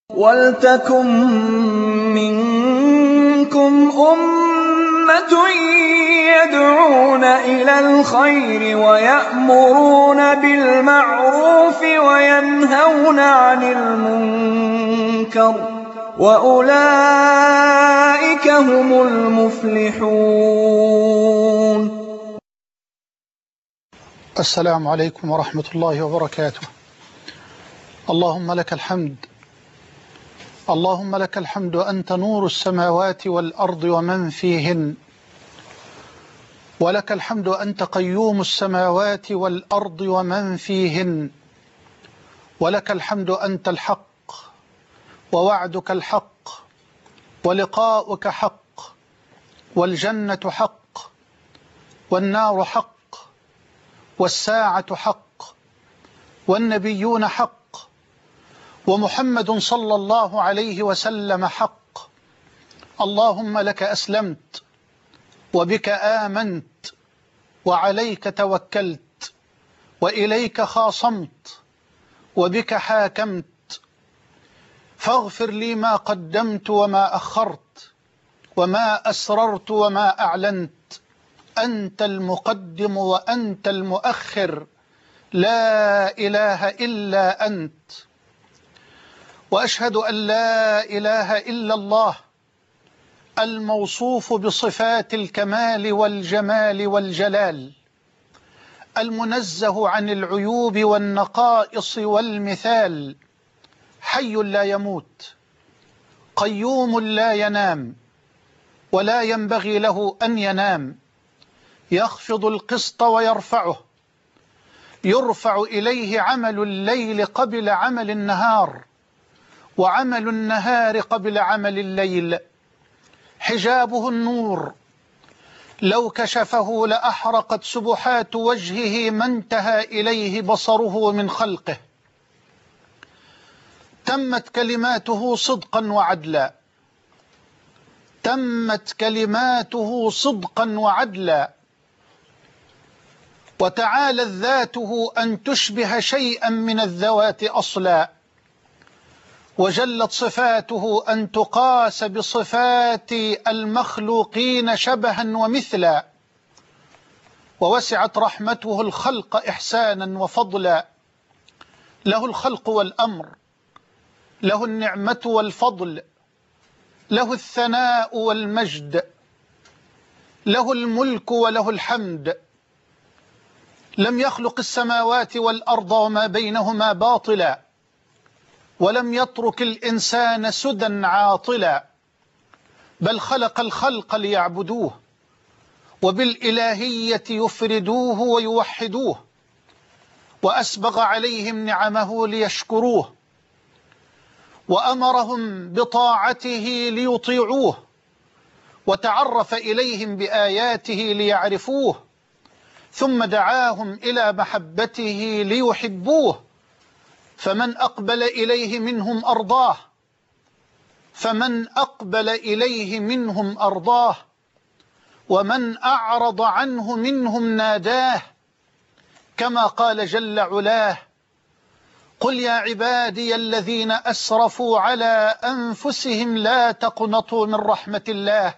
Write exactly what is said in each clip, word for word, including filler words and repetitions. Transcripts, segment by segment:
وَلْتَكُن مِّنكُمْ أُمَّةٌ يَدْعُونَ إِلَى الْخَيْرِ وَيَأْمُرُونَ بِالْمَعْرُوفِ وَيَنْهَوْنَ عَنِ الْمُنكَرِ ۚ وَأُولَٰئِكَ هُمُ الْمُفْلِحُونَ. السلام عليكم ورحمة الله وبركاته. اللهم لك الحمد، اللهم لك الحمد، أنت نور السماوات والأرض ومن فيهن، ولك الحمد أنت قيوم السماوات والأرض ومن فيهن، ولك الحمد أنت الحق ووعدك الحق ولقاؤك حق والجنة حق والنار حق والساعة حق والنبيون حق ومحمد صلى الله عليه وسلم حق. اللهم لك أسلمت وبك آمنت وعليك توكلت وإليك خاصمت وبك حاكمت، فاغفر لي ما قدمت وما أخرت وما أسررت وما أعلنت، أنت المقدم وأنت المؤخر، لا إله إلا أنت. وأشهد أن لا إله إلا الله الموصوف بصفات الكمال والجمال والجلال، المنزه عن العيوب والنقائص والمثال، حي لا يموت، قيوم لا ينام ولا ينبغي له أن ينام، يخفض القسط ويرفعه، يرفع إليه عمل الليل قبل عمل النهار وعمل النهار قبل عمل الليل، حجابه النور، لو كشفه لأحرقت سبحات وجهه ما انتهى إليه بصره من خلقه، تمت كلماته صدقا وعدلا، تمت كلماته صدقا وعدلا، وتعالت ذاته أن تشبه شيئا من الذوات أصلا، وجلت صفاته أن تقاس بصفات المخلوقين شبها ومثلا، ووسعت رحمته الخلق إحسانا وفضلا، له الخلق والأمر، له النعمة والفضل، له الثناء والمجد، له الملك وله الحمد، لم يخلق السماوات والأرض وما بينهما باطلا، ولم يترك الإنسان سدى عاطلا، بل خلق الخلق ليعبدوه وبالإلهية يفردوه ويوحدوه، وأسبغ عليهم نعمه ليشكروه، وأمرهم بطاعته ليطيعوه، وتعرف إليهم بآياته ليعرفوه، ثم دعاهم إلى محبته ليحبوه، فمن أقبل إليه منهم أرضاه فمن أقبل إليه منهم أرضاه ومن أعرض عنه منهم ناداه، كما قال جل علاه: قل يا عبادي الذين أسرفوا على أنفسهم لا تقنطوا من رحمة الله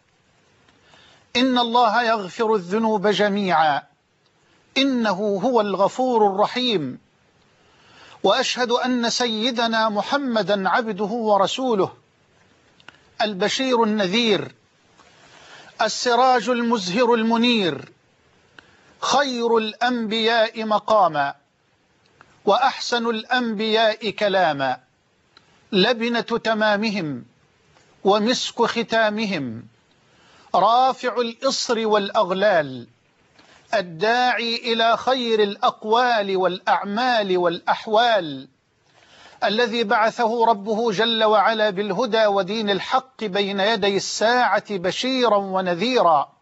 إن الله يغفر الذنوب جميعا إنه هو الغفور الرحيم. وأشهد أن سيدنا محمدا عبده ورسوله، البشير النذير، السراج المزهر المنير، خير الأنبياء مقاما وأحسن الأنبياء كلاما، لبنة تمامهم ومسك ختامهم، رافع الإصر والأغلال، الداعي إلى خير الأقوال والأعمال والأحوال، الذي بعثه ربه جل وعلا بالهدى ودين الحق بين يدي الساعة بشيرا ونذيرا،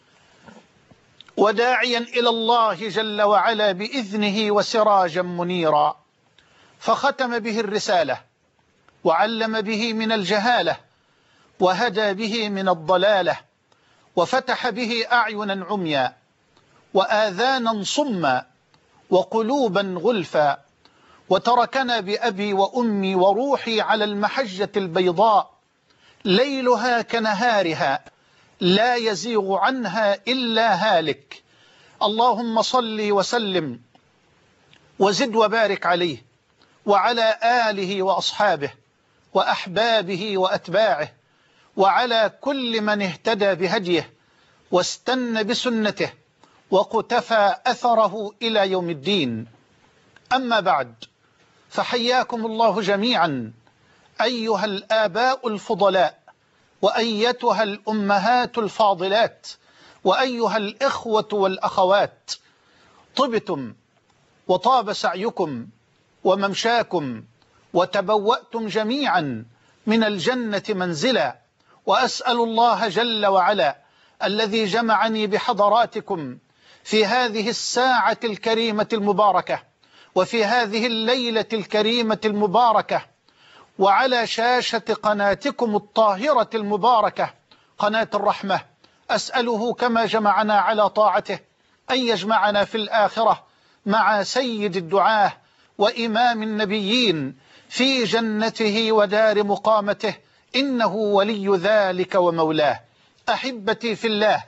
وداعيا إلى الله جل وعلا بإذنه وسراجا منيرا، فختم به الرسالة وعلم به من الجهالة وهدى به من الضلالة، وفتح به أعينا عميا وآذانا صما وقلوبا غلفا، وتركنا بأبي وأمي وروحي على المحجة البيضاء ليلها كنهارها لا يزيغ عنها إلا هالك. اللهم صل وسلم وزد وبارك عليه وعلى آله وأصحابه وأحبابه وأتباعه وعلى كل من اهتدى بهديه واستنى بسنته وقتفى أثره إلى يوم الدين. أما بعد، فحياكم الله جميعا أيها الآباء الفضلاء، وأيتها الأمهات الفاضلات، وأيها الإخوة والأخوات. طبتم وطاب سعيكم وممشاكم وتبوأتم جميعا من الجنة منزلا، وأسأل الله جل وعلا الذي جمعني بحضراتكم في هذه الساعة الكريمة المباركة وفي هذه الليلة الكريمة المباركة وعلى شاشة قناتكم الطاهرة المباركة قناة الرحمة، أسأله كما جمعنا على طاعته أن يجمعنا في الآخرة مع سيد الدعاة وإمام النبيين في جنته ودار مقامته، إنه ولي ذلك ومولاه. أحبتي في الله،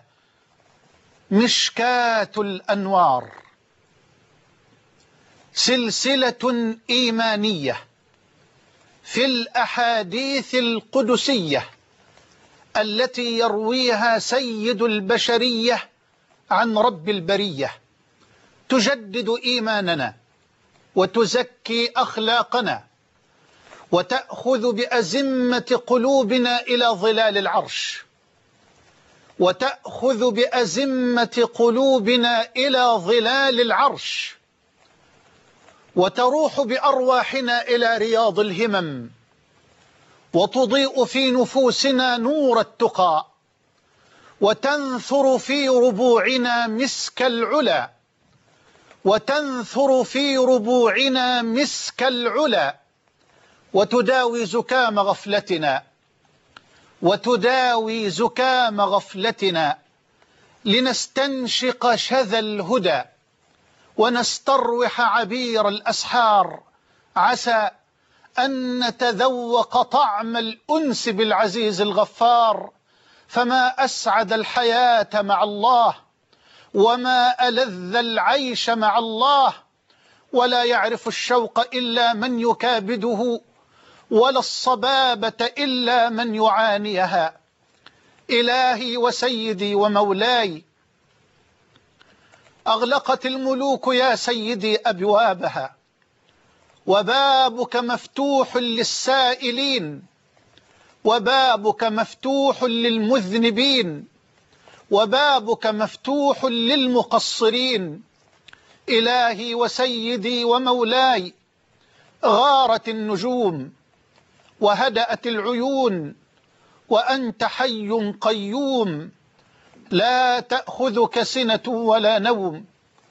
مشكاة الأنوار سلسلة إيمانية في الأحاديث القدسية التي يرويها سيد البشرية عن رب البرية، تجدد إيماننا وتزكي أخلاقنا وتأخذ بأزمة قلوبنا إلى ظلال العرش، وتأخذ بأزمة قلوبنا إلى ظلال العرش، وتروح بأرواحنا إلى رياض الهمم، وتضيء في نفوسنا نور التقى، وتنثر في ربوعنا مسك العلا، وتنثر في ربوعنا مسك العلا، وتداوي زكام غفلتنا وتداوي زكام غفلتنا لنستنشق شذا الهدى ونستروح عبير الأسحار، عسى أن نتذوق طعم الأنس بالعزيز الغفار. فما أسعد الحياة مع الله، وما ألذ العيش مع الله، ولا يعرف الشوق إلا من يكابده، ولا الصبابة إلا من يعانيها. إلهي وسيدي ومولاي، أغلقت الملوك يا سيدي أبوابها، وبابك مفتوح للسائلين، وبابك مفتوح للمذنبين، وبابك مفتوح للمقصرين. إلهي وسيدي ومولاي، غارت النجوم وهدأت العيون، وأنت حي قيوم لا تأخذك سنة ولا نوم.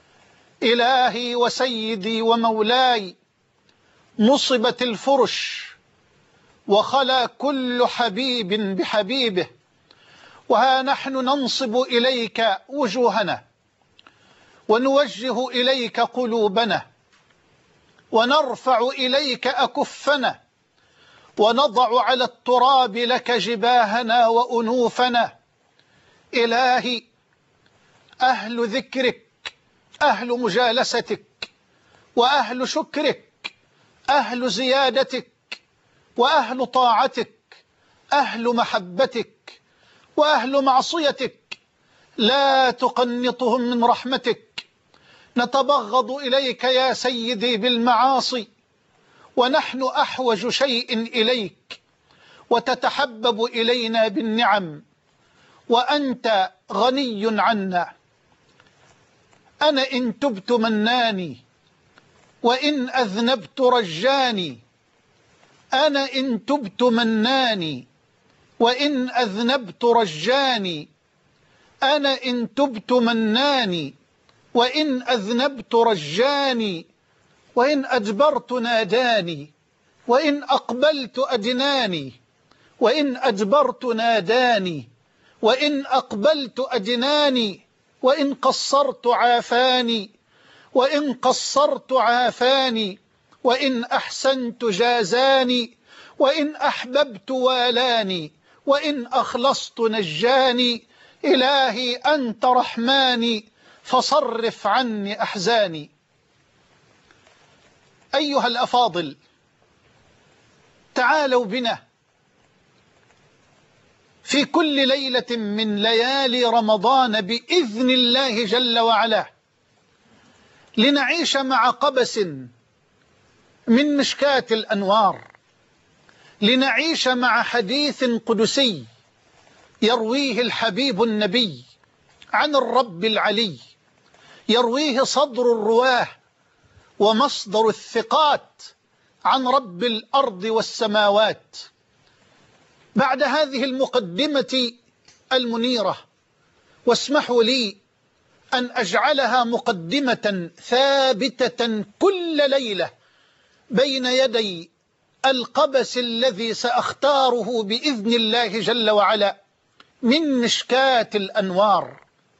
إلهي وسيدي ومولاي، نصبت الفرش وخلا كل حبيب بحبيبه، وها نحن ننصب إليك وجوهنا، ونوجه إليك قلوبنا، ونرفع إليك أكفنا، ونضع على التراب لك جباهنا وأنوفنا. إلهي، أهل ذكرك، أهل مجالستك، وأهل شكرك، أهل زيادتك، وأهل طاعتك، أهل محبتك، وأهل معصيتك، لا تقنطهم من رحمتك. نتبغض إليك يا سيدي بالمعاصي، ونحن أحوج شيء إليك، وتتحبب إلينا بالنعم، وأنت غني عنا. أنا إن تبت مناني، وإن أذنبت رجاني. أنا إن تبت مناني، وإن أذنبت رجاني. أنا إن تبت مناني، وإن أذنبت رجاني. وإن أجبرت ناداني، وإن أقبلت أدناني. وإن أجبرت ناداني، وإن أقبلت أدناني. وإن قصرت عافاني، وإن قصرت عافاني. وإن أحسنت جازاني، وإن أحببت والاني، وإن أخلصت نجاني. إلهي أنت رحماني فصرف عني أحزاني. أيها الأفاضل، تعالوا بنا في كل ليلة من ليالي رمضان بإذن الله جل وعلا لنعيش مع قبس من مشكاة الأنوار، لنعيش مع حديث قدسي يرويه الحبيب النبي عن الرب العلي، يرويه صدر الرواه ومصدر الثقات عن رب الأرض والسماوات. بعد هذه المقدمة المنيرة، واسمحوا لي أن أجعلها مقدمة ثابتة كل ليلة بين يدي القبس الذي سأختاره بإذن الله جل وعلا من مشكاة الأنوار.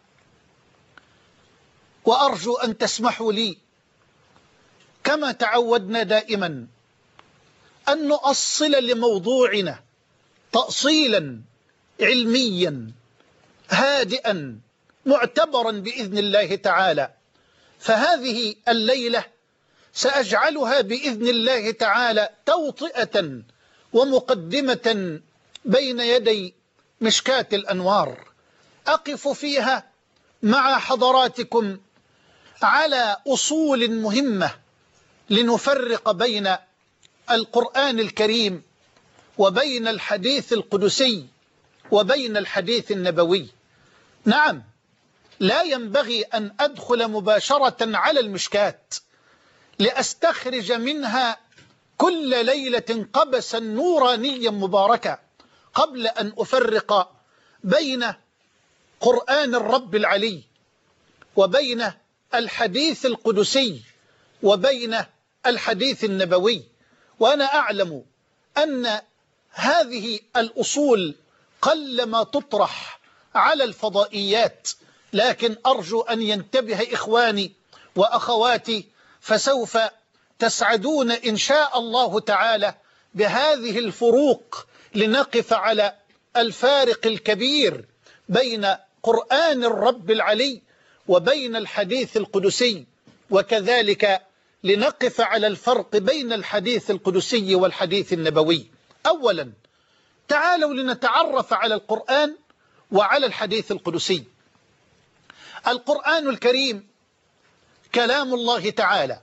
وأرجو أن تسمحوا لي كما تعودنا دائما أن نؤصل لموضوعنا تأصيلا علميا هادئا معتبرا بإذن الله تعالى. فهذه الليلة سأجعلها بإذن الله تعالى توطئة ومقدمة بين يدي مشكاة الأنوار، أقف فيها مع حضراتكم على أصول مهمة لنفرق بين القرآن الكريم وبين الحديث القدسي وبين الحديث النبوي. نعم، لا ينبغي أن أدخل مباشرة على المشكات لأستخرج منها كل ليلة قبسا نورانيا مباركا قبل أن أفرق بين قرآن الرب العلي وبين الحديث القدسي وبين الحديث النبوي. وأنا أعلم أن هذه الأصول قلما تطرح على الفضائيات، لكن أرجو أن ينتبه إخواني وأخواتي، فسوف تسعدون إن شاء الله تعالى بهذه الفروق لنقف على الفارق الكبير بين قرآن الرب العلي وبين الحديث القدسي، وكذلك لنقف على الفرق بين الحديث القدسي والحديث النبوي. أولا، تعالوا لنتعرف على القرآن وعلى الحديث القدسي. القرآن الكريم كلام الله تعالى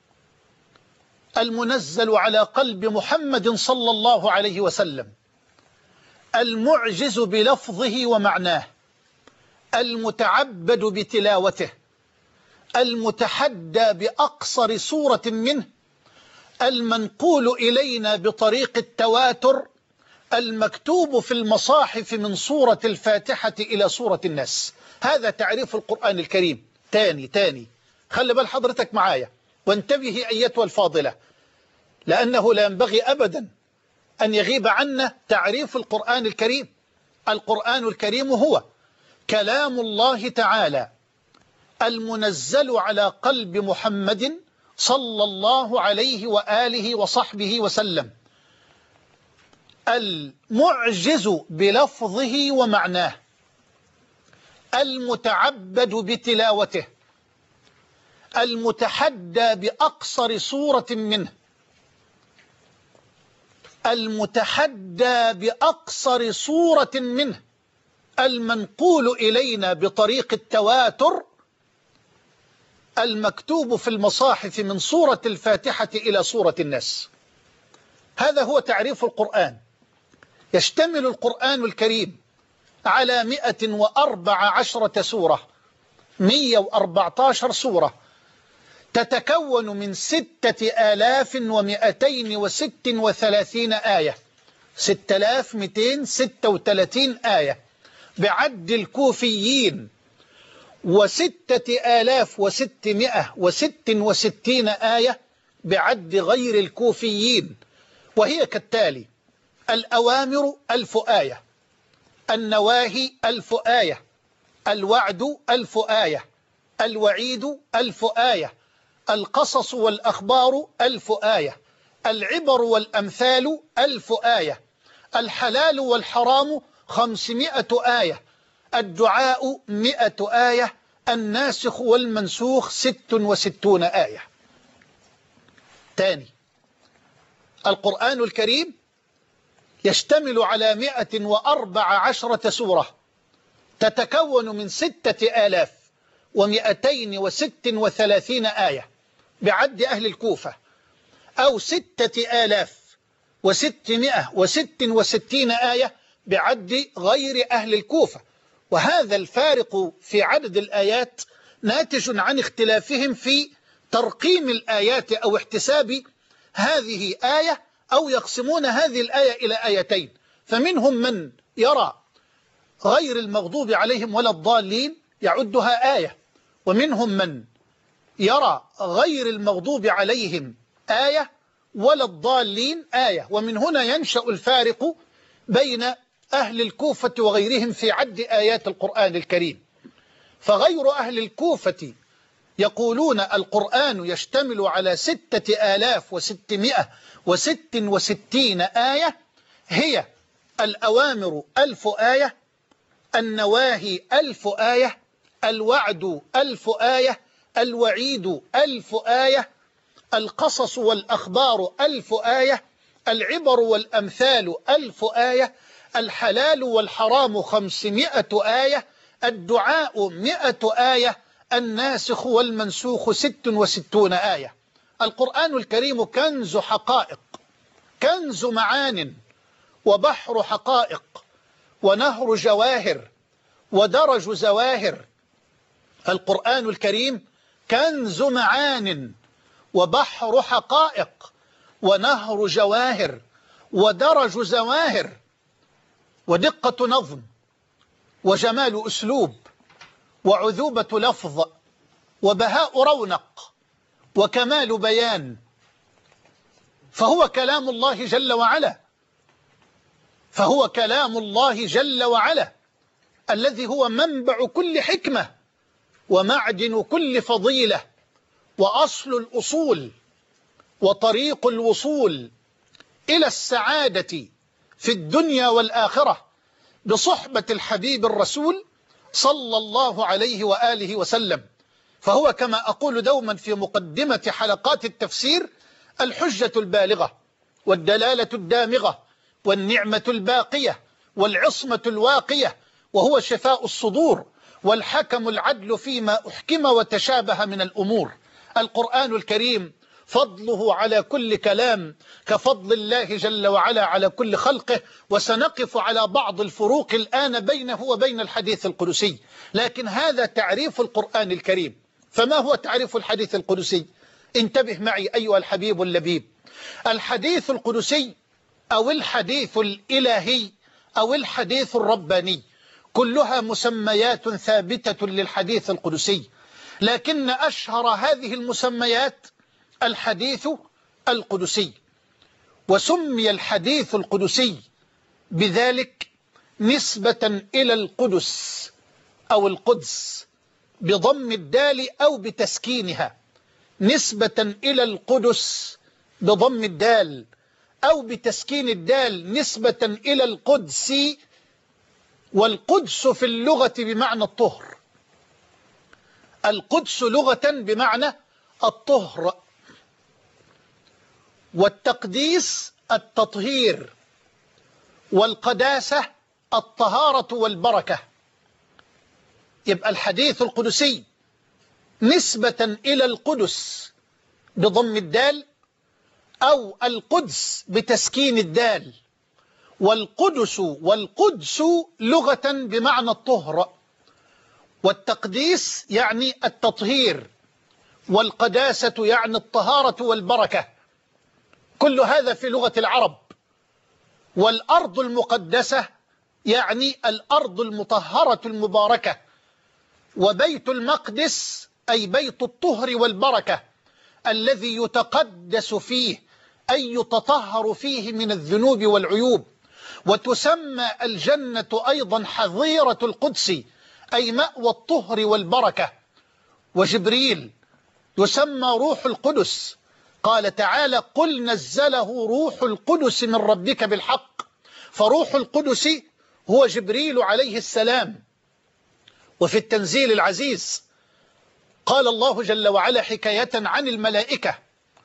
المنزل على قلب محمد صلى الله عليه وسلم، المعجز بلفظه ومعناه، المتعبد بتلاوته، المتحدى بأقصر سورة منه، المنقول إلينا بطريق التواتر، المكتوب في المصاحف من سورة الفاتحة إلى سورة الناس. هذا تعريف القرآن الكريم. تاني تاني خلي بال حضرتك معايا وانتبهي أيتها الفاضلة، لأنه لا ينبغي أبدا أن يغيب عنا تعريف القرآن الكريم. القرآن الكريم هو كلام الله تعالى المنزل على قلب محمد صلى الله عليه وآله وصحبه وسلم، المعجز بلفظه ومعناه، المتعبد بتلاوته، المتحدى بأقصر سورة منه، المتحدى بأقصر سورة منه، المنقول إلينا بطريق التواتر، المكتوب في المصاحف من سورة الفاتحة إلى سورة الناس. هذا هو تعريف القرآن. يشتمل القرآن الكريم على مئة وأربع عشرة سورة، مئة وأربعة عشر سورة، تتكون من ستة آلاف ومئتين وست وثلاثين آية، ستة آلاف ومئتين وستة وثلاثين آية بعد الكوفيين، وستة آلاف وستمائة وست وستين آية بعد غير الكوفيين، وهي كالتالي: الأوامر ألف آية، النواهي ألف آية، الوعد ألف آية، الوعيد ألف آية، القصص والأخبار ألف آية، العبر والأمثال ألف آية، الحلال والحرام خمسمائة آية، الدعاء مئة آية، الناسخ والمنسوخ ست وستون آية. تاني، القرآن الكريم يشتمل على مئة وأربع عشرة سورة تتكون من ستة آلاف ومئتين وست وثلاثين آية بعد أهل الكوفة، أو ستة آلاف وستمائة وست وستين آية بعد غير أهل الكوفة. وهذا الفارق في عدد الآيات ناتج عن اختلافهم في ترقيم الآيات أو احتساب هذه آية، أو يقسمون هذه الآية إلى آيتين. فمنهم من يرى غير المغضوب عليهم ولا الضالين يعدها آية، ومنهم من يرى غير المغضوب عليهم آية ولا الضالين آية. ومن هنا ينشأ الفارق بين أهل الكوفة وغيرهم في عد آيات القرآن الكريم. فغير أهل الكوفة يقولون القرآن يشتمل على ستة آلاف وستمائة وست وستين آية، هي الأوامر ألف آية، النواهي ألف آية، الوعد ألف آية، الوعيد ألف آية، القصص والأخبار ألف آية، العبر والأمثال ألف آية، الحلال والحرام خمسمائة آية، الدعاء مئة آية، الناسخ والمنسوخ ست وستون آية. القرآن الكريم كنز حقائق، كنز معان، وبحر حقائق، ونهر جواهر، ودرج زواهر. القرآن الكريم كنز معان وبحر حقائق ونهر جواهر ودرج زواهر، ودقة نظم وجمال أسلوب وعذوبة لفظ وبهاء رونق وكمال بيان. فهو كلام الله جل وعلا، فهو كلام الله جل وعلا الذي هو منبع كل حكمة ومعدن كل فضيلة وأصل الأصول وطريق الوصول إلى السعادة في الدنيا والآخرة بصحبة الحبيب الرسول صلى الله عليه وآله وسلم. فهو كما أقول دوما في مقدمة حلقات التفسير الحجة البالغة والدلالة الدامغة والنعمة الباقية والعصمة الواقية، وهو شفاء الصدور والحكم العدل فيما أحكم وتشابه من الأمور. القرآن الكريم فضله على كل كلام كفضل الله جل وعلا على كل خلقه. وسنقف على بعض الفروق الآن بينه وبين الحديث القدسي، لكن هذا تعريف القرآن الكريم. فما هو تعريف الحديث القدسي؟ انتبه معي أيها الحبيب اللبيب. الحديث القدسي أو الحديث الإلهي أو الحديث الرباني كلها مسميات ثابتة للحديث القدسي، لكن أشهر هذه المسميات الحديث القدسي. وسمي الحديث القدسي بذلك نسبة إلى القدس أو القدس بضم الدال أو بتسكينها، نسبة إلى القدس بضم الدال أو بتسكين الدال نسبة إلى القدس. والقدس في اللغة بمعنى الطهر، القدس لغة بمعنى الطهر، والتقديس التطهير، والقداسة الطهارة والبركة. يبقى الحديث القدسي نسبة إلى القدس بضم الدال أو القدس بتسكين الدال. والقدس والقدس لغة بمعنى الطهر، والتقديس يعني التطهير، والقداسة يعني الطهارة والبركة. كل هذا في لغة العرب. والأرض المقدسة يعني الأرض المطهرة المباركة. وبيت المقدس أي بيت الطهر والبركة الذي يتقدس فيه أي يتطهر فيه من الذنوب والعيوب. وتسمى الجنة أيضا حظيرة القدس أي مأوى الطهر والبركة. وجبريل يسمى روح القدس. قال تعالى: قل نزله روح القدس من ربك بالحق. فروح القدس هو جبريل عليه السلام. وفي التنزيل العزيز قال الله جل وعلا حكاية عن الملائكة: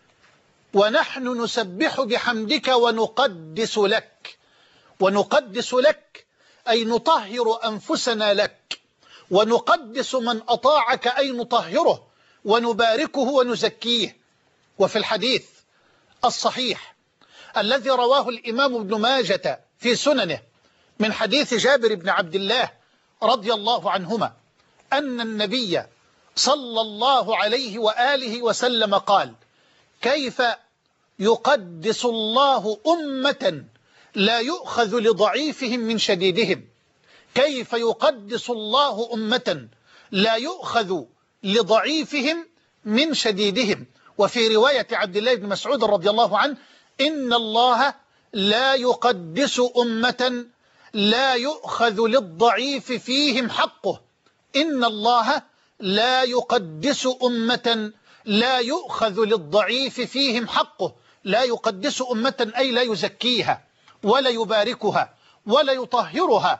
ونحن نسبح بحمدك ونقدس لك. ونقدس لك أي نطهر أنفسنا لك، ونقدس من أطاعك أي نطهره ونباركه ونزكيه. وفي الحديث الصحيح الذي رواه الإمام ابن ماجة في سننه من حديث جابر بن عبد الله رضي الله عنهما أن النبي صلى الله عليه وآله وسلم قال: كيف يقدس الله أمة لا يؤخذ لضعيفهم من شديدهم. كيف يقدس الله أمة لا يؤخذ لضعيفهم من شديدهم. وفي رواية عبد الله بن مسعود رضي الله عنه: إن الله لا يقدس أمة لا يؤخذ للضعيف فيهم حقه. إن الله لا يقدس أمة لا يؤخذ للضعيف فيهم حقه. لا يقدس أمة أي لا يزكيها ولا يباركها ولا يطهرها.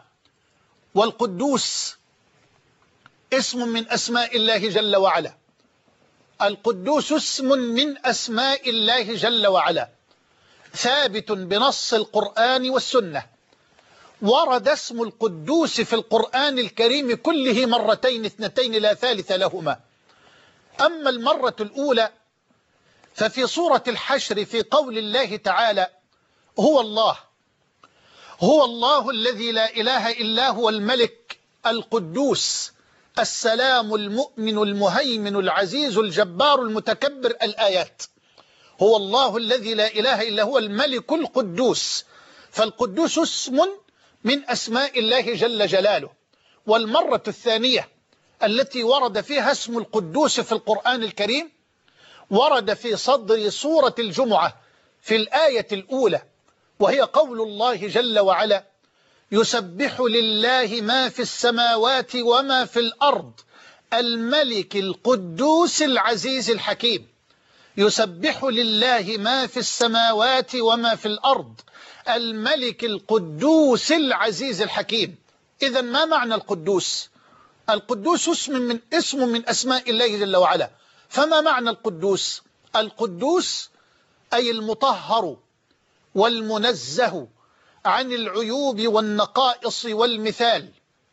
والقدوس اسم من أسماء الله جل وعلا. القدوس اسم من أسماء الله جل وعلا، ثابت بنص القرآن والسنة. ورد اسم القدوس في القرآن الكريم كله مرتين اثنتين لا ثالث لهما. أما المرة الأولى ففي سورة الحشر في قول الله تعالى: هو الله هو الله الذي لا إله إلا هو الملك القدوس السلام المؤمن المهيمن العزيز الجبار المتكبر. الآيات. هو الله الذي لا إله إلا هو الملك القدوس. فالقدوس اسم من أسماء الله جل جلاله. والمرة الثانية التي ورد فيها اسم القدوس في القرآن الكريم ورد في صدر سورة الجمعة في الآية الأولى، وهي قول الله جل وعلا: يسبح لله ما في السماوات وما في الأرض الملك القدوس العزيز الحكيم. يسبح لله ما في السماوات وما في الأرض الملك القدوس العزيز الحكيم. إذن ما معنى القدوس؟ القدوس اسم من اسم من أسماء الله جل وعلا. فما معنى القدوس؟ القدوس أي المطهر والمنزه عن العيوب والنقائص والمثال،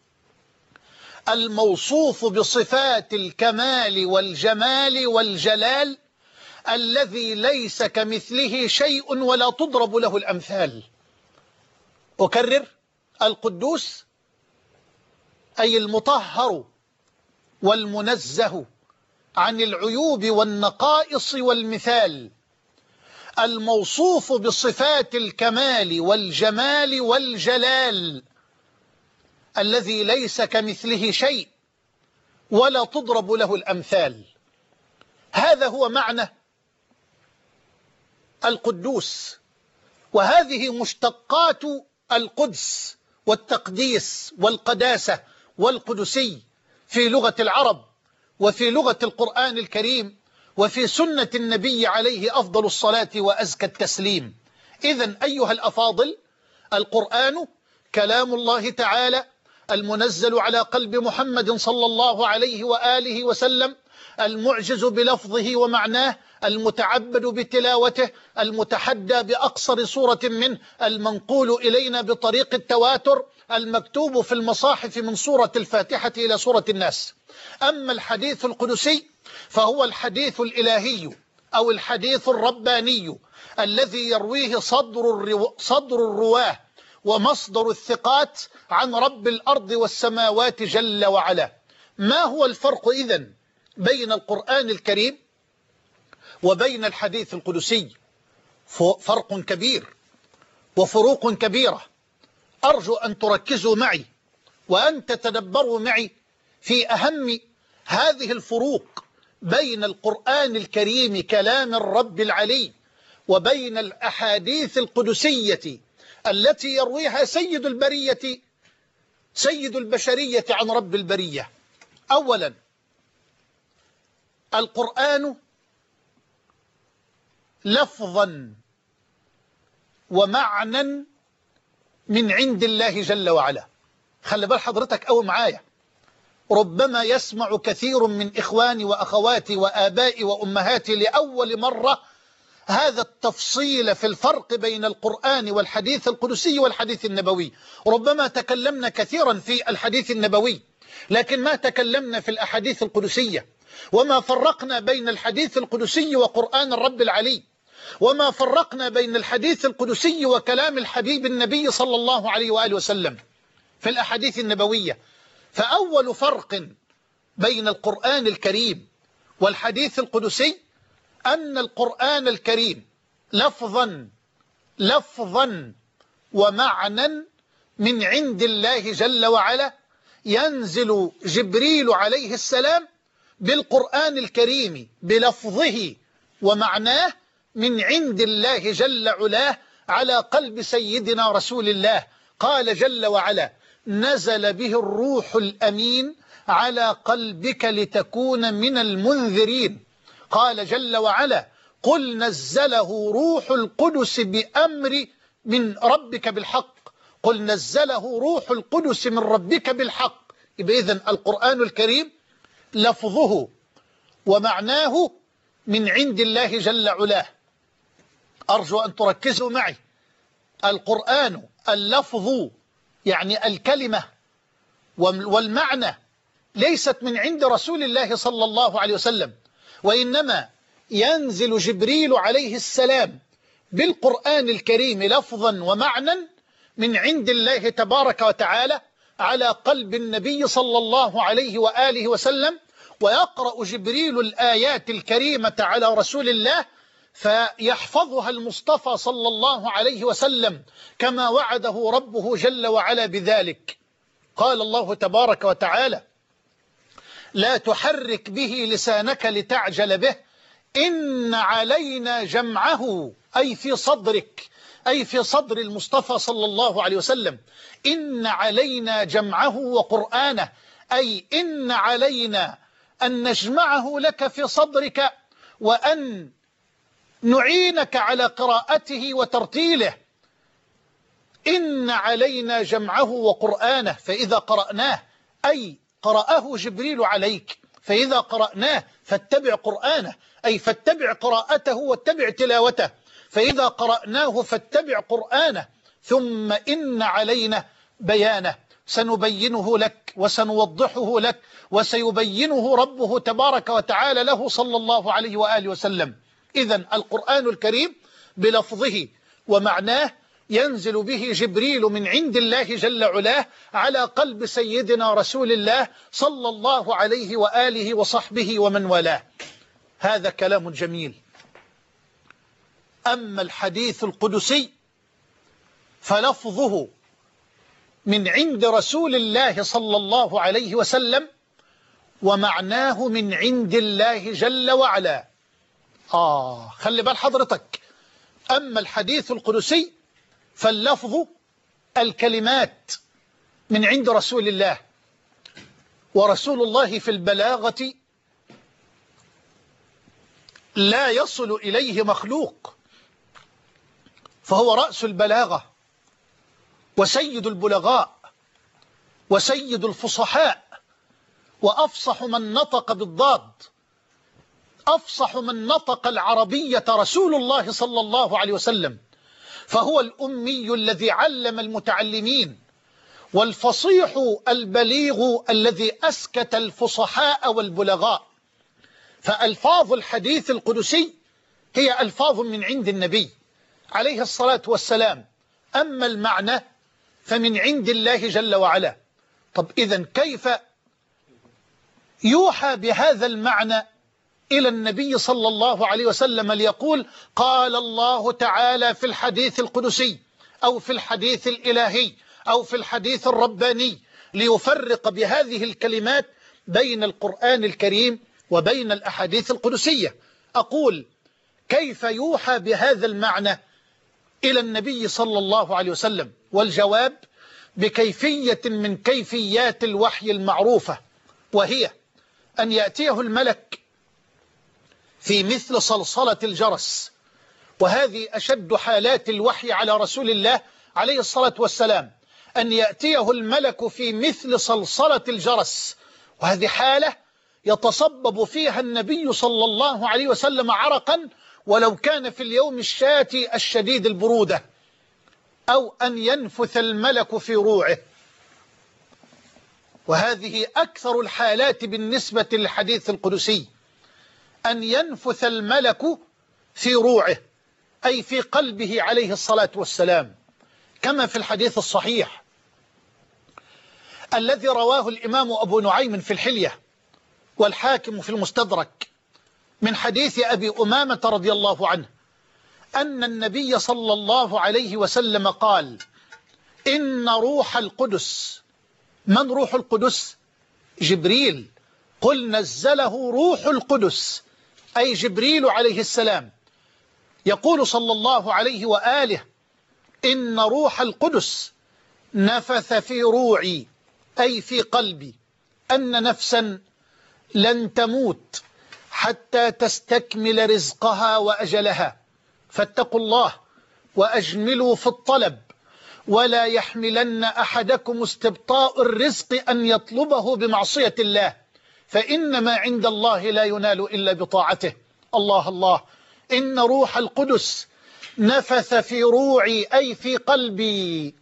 الموصوف بصفات الكمال والجمال والجلال، الذي ليس كمثله شيء ولا تضرب له الأمثال. أكرر: القدوس أي المطهر والمنزه عن العيوب والنقائص والمثال، الموصوف بصفات الكمال والجمال والجلال، الذي ليس كمثله شيء ولا تضرب له الأمثال. هذا هو معنى القدوس. وهذه مشتقات القدس والتقديس والقداسة والقدسي في لغة العرب وفي لغة القرآن الكريم وفي سنة النبي عليه أفضل الصلاة وأزكى التسليم. إذن أيها الأفاضل، القرآن كلام الله تعالى المنزل على قلب محمد صلى الله عليه وآله وسلم، المعجز بلفظه ومعناه، المتعبد بتلاوته، المتحدى بأقصر صورة منه، المنقول إلينا بطريق التواتر، المكتوب في المصاحف من سورة الفاتحة إلى سورة الناس. أما الحديث القدسي فهو الحديث الإلهي أو الحديث الرباني الذي يرويه صدر الرو... صدر الرواه ومصدر الثقات عن رب الأرض والسماوات جل وعلا. ما هو الفرق إذن بين القرآن الكريم وبين الحديث القدسي؟ فرق كبير وفروق كبيرة. أرجو أن تركزوا معي وأن تتدبروا معي في أهم هذه الفروق بين القرآن الكريم كلام الرب العلي وبين الأحاديث القدسية التي يرويها سيد البرية سيد البشرية عن رب البرية. أولا، القرآن لفظا ومعنى من عند الله جل وعلا. خلي بال حضرتك أو معايا، ربما يسمع كثير من إخواني وأخواتي وآبائي وأمهاتي لأول مرة هذا التفصيل في الفرق بين القرآن والحديث القدسي والحديث النبوي. ربما تكلمنا كثيرا في الحديث النبوي لكن ما تكلمنا في الأحاديث القدسية، وما فرقنا بين الحديث القدسي وقرآن الرب العلي، وما فرقنا بين الحديث القدسي وكلام الحبيب النبي صلى الله عليه وآله وسلم في الأحاديث النبوية. فأول فرق بين القرآن الكريم والحديث القدسي أن القرآن الكريم لفظا لفظا ومعنى من عند الله جل وعلا، ينزل جبريل عليه السلام بالقرآن الكريم بلفظه ومعناه من عند الله جل علاه على قلب سيدنا رسول الله. قال جل وعلا: نزل به الروح الأمين على قلبك لتكون من المنذرين. قال جل وعلا: قل نزله روح القدس بأمر من ربك بالحق. قل نزله روح القدس من ربك بالحق. يبقى إذن القرآن الكريم لفظه ومعناه من عند الله جل علاه. أرجو أن تركزوا معي، القرآن اللفظ يعني الكلمة والمعنى ليست من عند رسول الله صلى الله عليه وسلم، وإنما ينزل جبريل عليه السلام بالقرآن الكريم لفظا ومعنى من عند الله تبارك وتعالى على قلب النبي صلى الله عليه وآله وسلم، ويقرأ جبريل الآيات الكريمة على رسول الله فيحفظها المصطفى صلى الله عليه وسلم كما وعده ربه جل وعلا بذلك. قال الله تبارك وتعالى: لا تحرك به لسانك لتعجل به إن علينا جمعه، أي في صدرك، أي في صدر المصطفى صلى الله عليه وسلم. إن علينا جمعه وقرآنه، أي إن علينا أن نجمعه لك في صدرك وأن نعينك على قراءته وترتيله. إن علينا جمعه وقرآنه، فإذا قرأناه أي قرأه جبريل عليك، فإذا قرأناه فاتبع قرآنه، أي فاتبع قراءته واتبع تلاوته، فإذا قرأناه فاتبع قرآنه. ثم إن علينا بيانه، سنبينه لك وسنوضحه لك وسيبينه ربه تبارك وتعالى له صلى الله عليه وآله وسلم. إذن القرآن الكريم بلفظه ومعناه ينزل به جبريل من عند الله جل علاه على قلب سيدنا رسول الله صلى الله عليه وآله وصحبه ومن والاه. هذا كلام جميل. أما الحديث القدسي فلفظه من عند رسول الله صلى الله عليه وسلم ومعناه من عند الله جل وعلا. آه خلي بال حضرتك، أما الحديث القدسي فاللفظ الكلمات من عند رسول الله، ورسول الله في البلاغة لا يصل إليه مخلوق، فهو رأس البلاغة وسيد البلغاء وسيد الفصحاء وأفصح من نطق بالضاد، أفصح من نطق العربية رسول الله صلى الله عليه وسلم، فهو الأمي الذي علم المتعلمين، والفصيح البليغ الذي أسكت الفصحاء والبلغاء. فألفاظ الحديث القدسي هي ألفاظ من عند النبي عليه الصلاة والسلام، أما المعنى فمن عند الله جل وعلا. طب إذن كيف يوحى بهذا المعنى إلى النبي صلى الله عليه وسلم ليقول قال الله تعالى في الحديث القدسي أو في الحديث الإلهي أو في الحديث الرباني، ليفرق بهذه الكلمات بين القرآن الكريم وبين الأحاديث القدسية؟ أقول كيف يوحى بهذا المعنى إلى النبي صلى الله عليه وسلم؟ والجواب بكيفية من كيفيات الوحي المعروفة، وهي أن يأتيه الملك في مثل صلصلة الجرس، وهذه أشد حالات الوحي على رسول الله عليه الصلاة والسلام، أن يأتيه الملك في مثل صلصلة الجرس، وهذه حالة يتصبب فيها النبي صلى الله عليه وسلم عرقا ولو كان في اليوم الشاتي الشديد البرودة، أو أن ينفث الملك في روعه. وهذه أكثر الحالات بالنسبة للحديث القدسي، أن ينفث الملك في روعه، أي في قلبه عليه الصلاة والسلام، كما في الحديث الصحيح الذي رواه الإمام أبو نعيم في الحلية والحاكم في المستدرك من حديث أبي أمامة رضي الله عنه أن النبي صلى الله عليه وسلم قال: إن روح القدس. من روح القدس؟ جبريل. قل نزله روح القدس، أي جبريل عليه السلام. يقول صلى الله عليه وآله: إن روح القدس نفث في روعي، أي في قلبي، أن نفسا لن تموت حتى تستكمل رزقها وأجلها، فاتقوا الله وأجملوا في الطلب، ولا يحملن أحدكم استبطاء الرزق أن يطلبه بمعصية الله، فإنما عند الله لا ينال إلا بطاعته. الله الله. إن روح القدس نفث في روعي، أي في قلبي.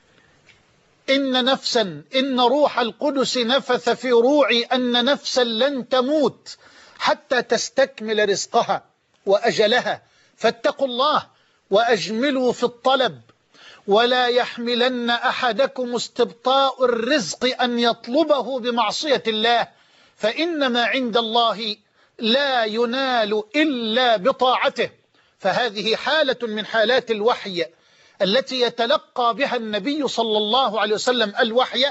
إن نفسا إن روح القدس نفث في روعي أن نفسا لن تموت حتى تستكمل رزقها وأجلها، فاتقوا الله وأجملوا في الطلب، ولا يحملن أحدكم استبطاء الرزق أن يطلبه بمعصية الله، فإنما عند الله لا ينال إلا بطاعته. فهذه حالة من حالات الوحي التي يتلقى بها النبي صلى الله عليه وسلم الوحي،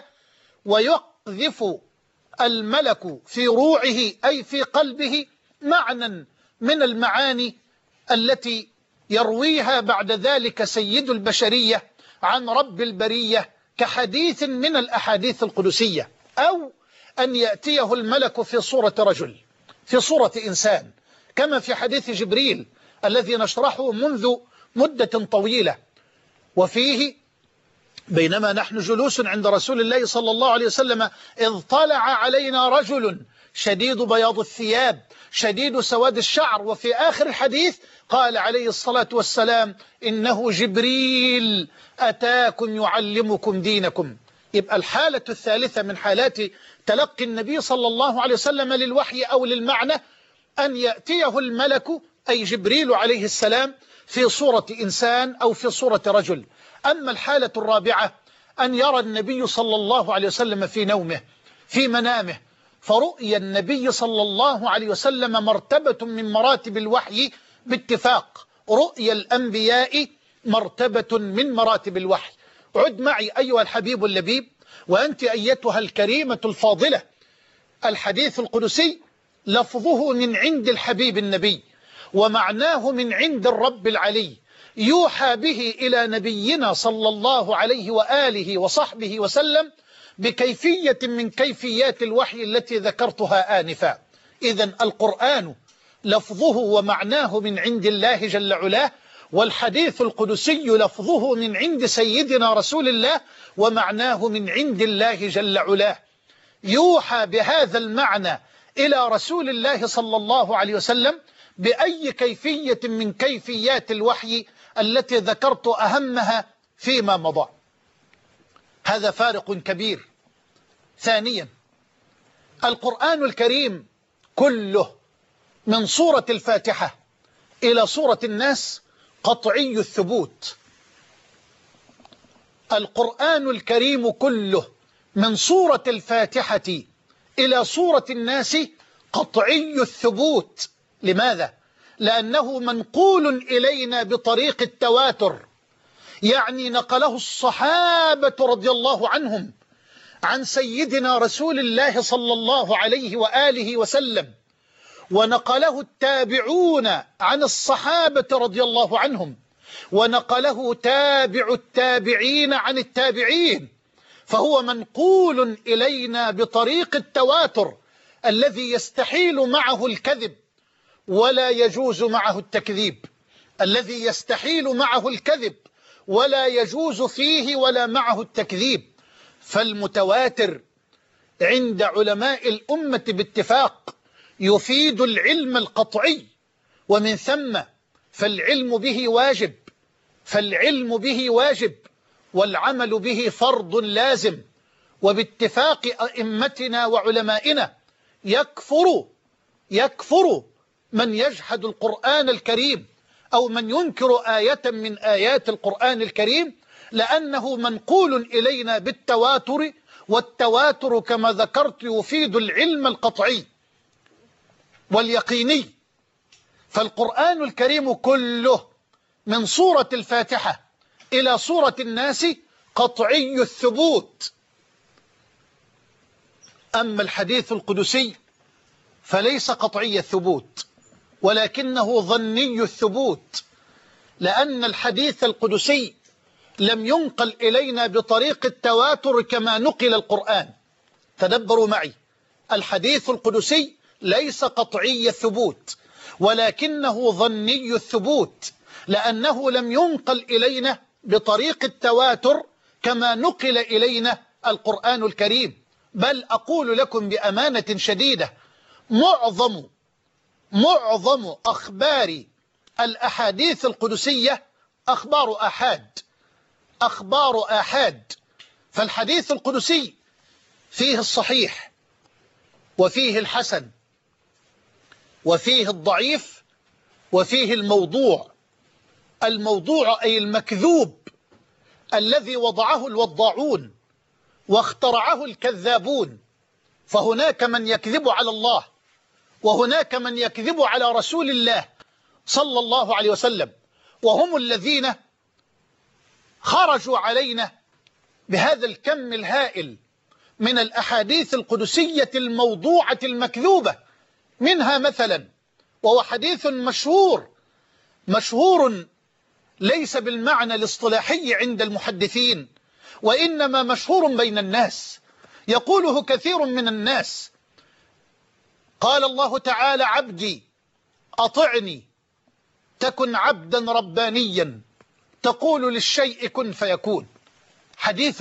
ويقذف الملك في روعه، أي في قلبه، معنى من المعاني التي يرويها بعد ذلك سيد البشرية عن رب البرية كحديث من الأحاديث القدسية، أو أن يأتيه الملك في صورة رجل، في صورة إنسان، كما في حديث جبريل الذي نشرحه منذ مدة طويلة، وفيه: بينما نحن جلوس عند رسول الله صلى الله عليه وسلم إذ طلع علينا رجل شديد بياض الثياب شديد سواد الشعر. وفي آخر الحديث قال عليه الصلاة والسلام: إنه جبريل أتاكم يعلمكم دينكم. يبقى الحالة الثالثة من حالات تلقي النبي صلى الله عليه وسلم للوحي أو للمعنى أن يأتيه الملك، أي جبريل عليه السلام، في صورة إنسان أو في صورة رجل. أما الحالة الرابعة أن يرى النبي صلى الله عليه وسلم في نومه في منامه، فرؤيا النبي صلى الله عليه وسلم مرتبة من مراتب الوحي باتفاق. رؤيا الأنبياء مرتبة من مراتب الوحي. عد معي أيها الحبيب اللبيب، وأنت أيتها الكريمة الفاضلة. الحديث القدسي لفظه من عند الحبيب النبي، ومعناه من عند الرب العلي، يوحى به إلى نبينا صلى الله عليه وآله وصحبه وسلم بكيفية من كيفيات الوحي التي ذكرتها آنفا. إذن القرآن لفظه ومعناه من عند الله جل علاه، والحديث القدسي لفظه من عند سيدنا رسول الله ومعناه من عند الله جل علاه. يوحى بهذا المعنى إلى رسول الله صلى الله عليه وسلم بأي كيفية من كيفيات الوحي التي ذكرت أهمها فيما مضى. هذا فارق كبير. ثانيا، القرآن الكريم كله من سورة الفاتحة إلى سورة الناس قطعي الثبوت. القرآن الكريم كله من سورة الفاتحة إلى سورة الناس قطعي الثبوت. لماذا؟ لأنه منقول إلينا بطريق التواتر، يعني نقله الصحابة رضي الله عنهم عن سيدنا رسول الله صلى الله عليه وآله وسلم، ونقله التابعون عن الصحابة رضي الله عنهم، ونقله تابع التابعين عن التابعين، فهو منقول إلينا بطريق التواتر الذي يستحيل معه الكذب ولا يجوز معه التكذيب، الذي يستحيل معه الكذب ولا يجوز فيه ولا معه التكذيب. فالمتواتر عند علماء الأمة باتفاق يفيد العلم القطعي، ومن ثم فالعلم به واجب فالعلم به واجب والعمل به فرض لازم. وباتفاق أئمتنا وعلمائنا يكفر يكفر من يجحد القرآن الكريم أو من ينكر آية من آيات القرآن الكريم، لأنه منقول إلينا بالتواتر، والتواتر كما ذكرت يفيد العلم القطعي واليقيني. فالقرآن الكريم كله من سورة الفاتحة إلى سورة الناس قطعي الثبوت. أما الحديث القدسي فليس قطعي الثبوت ولكنه ظني الثبوت، لأن الحديث القدسي لم ينقل إلينا بطريق التواتر كما نقل القرآن. تدبروا معي، الحديث القدسي ليس قطعي الثبوت ولكنه ظني الثبوت، لأنه لم ينقل إلينا بطريق التواتر كما نقل إلينا القرآن الكريم. بل أقول لكم بأمانة شديدة، معظم معظم أخبار الأحاديث القدسية أخبار آحاد أخبار آحاد. فالحديث القدسي فيه الصحيح وفيه الحسن وفيه الضعيف وفيه الموضوع. الموضوع أي المكذوب الذي وضعه الوضاعون واخترعه الكذابون. فهناك من يكذب على الله وهناك من يكذب على رسول الله صلى الله عليه وسلم، وهم الذين خرجوا علينا بهذا الكم الهائل من الأحاديث القدسية الموضوعة المكذوبة. منها مثلا، وهو حديث مشهور مشهور ليس بالمعنى الاصطلاحي عند المحدثين، وإنما مشهور بين الناس، يقوله كثير من الناس. قال الله تعالى: عبدي أطعني تكن عبدا ربانيا تقول للشيء كن فيكون. حديث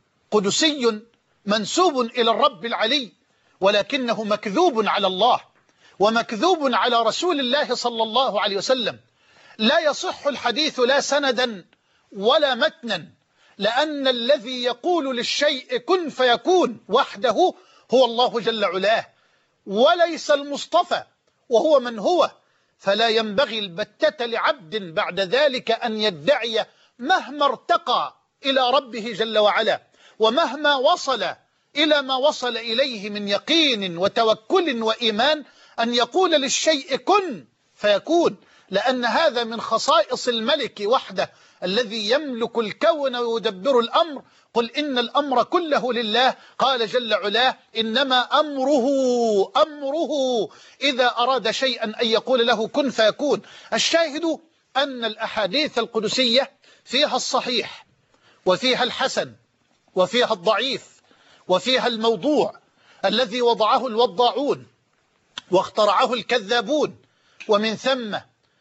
قدسي منسوب إلى الرب العلي، ولكنه مكذوب على الله ومكذوب على رسول الله صلى الله عليه وسلم. لا يصح الحديث لا سندا ولا متنا، لأن الذي يقول للشيء كن فيكون وحده هو الله جل علاه، وليس المصطفى وهو من هو. فلا ينبغي البتة لعبد بعد ذلك أن يدعي مهما ارتقى إلى ربه جل وعلا ومهما وصل إلى ما وصل إليه من يقين وتوكل وإيمان أن يقول للشيء كن فيكون، لأن هذا من خصائص الملك وحده الذي يملك الكون ويدبر الأمر. قل إن الأمر كله لله. قال جل علاه: إنما أمره أمره إذا أراد شيئا أن يقول له كن فيكون. الشاهد أن الأحاديث القدسية فيها الصحيح وفيها الحسن وفيها الضعيف وفيها الموضوع الذي وضعه الوضاعون واخترعه الكذابون. ومن ثم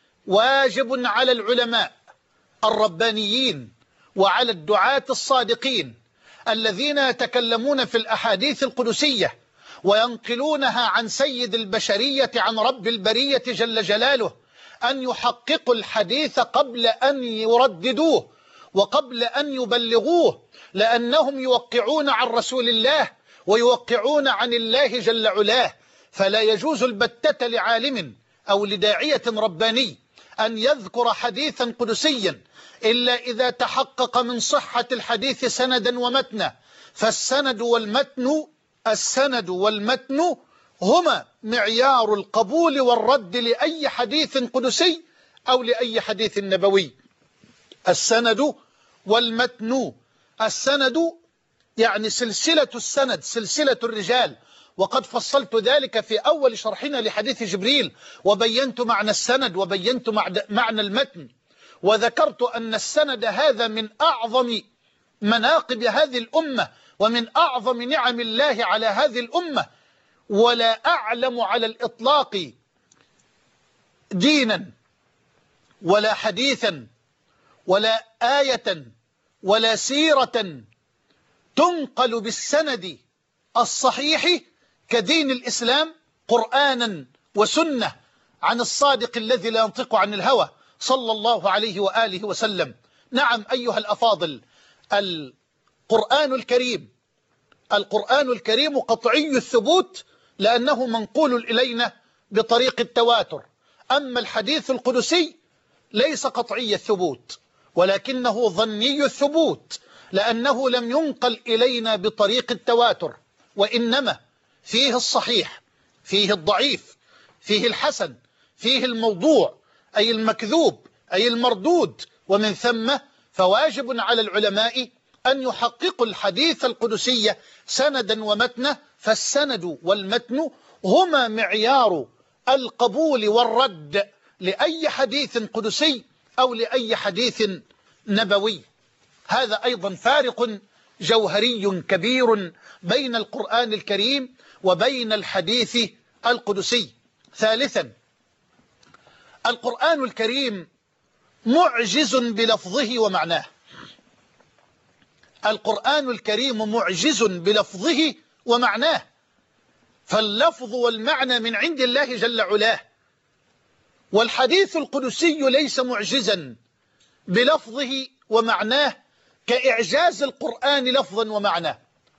واجب على العلماء الربانيين وعلى الدعاة الصادقين الذين يتكلمون في الأحاديث القدسية وينقلونها عن سيد البشرية عن رب البرية جل جلاله أن يحققوا الحديث قبل أن يرددوه وقبل أن يبلغوه، لأنهم يوقعون عن رسول الله ويوقعون عن الله جل علاه. فلا يجوز البتة لعالم أو لداعية رباني أن يذكر حديثا قدسيا إلا إذا تحقق من صحة الحديث سندا ومتنا. فالسند والمتن السند والمتن هما معيار القبول والرد لأي حديث قدسي أو لأي حديث نبوي. السند والمتن، السند يعني سلسلة السند، سلسلة الرجال، وقد فصلت ذلك في أول شرحنا لحديث جبريل وبينت معنى السند وبينت معنى المتن، وذكرت أن السند هذا من أعظم مناقب هذه الأمة ومن أعظم نعم الله على هذه الأمة. ولا أعلم على الإطلاق دينا ولا حديثا ولا آية ولا سيرة تنقل بالسند الصحيح كدين الإسلام قرآنا وسنة عن الصادق الذي لا ينطق عن الهوى صلى الله عليه وآله وسلم. نعم أيها الأفاضل، القرآن الكريم القرآن الكريم قطعي الثبوت لأنه منقول إلينا بطريق التواتر. أما الحديث القدسي ليس قطعي الثبوت ولكنه ظني الثبوت لأنه لم ينقل إلينا بطريق التواتر، وإنما فيه الصحيح، فيه الضعيف، فيه الحسن، فيه الموضوع أي المكذوب أي المردود. ومن ثم فواجب على العلماء أن يحققوا الحديث القدسي سندا ومتنا، فالسند والمتن هما معيار القبول والرد لأي حديث قدسي أو لأي حديث نبوي. هذا أيضا فارق جوهري كبير بين القرآن الكريم وبين الحديث القدسي. ثالثا، القرآن الكريم معجز بلفظه ومعناه. القرآن الكريم معجز بلفظه ومعناه، فاللفظ والمعنى من عند الله جل علاه. والحديث القدسي ليس معجزا بلفظه ومعناه كإعجاز القرآن لفظا ومعنى.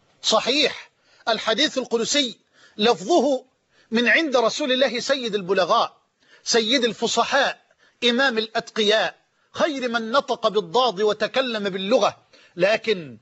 صحيح الحديث القدسي لفظه من عند رسول الله سيد البلغاء سيد الفصحاء إمام الأتقياء خير من نطق بالضاد وتكلم باللغة، لكن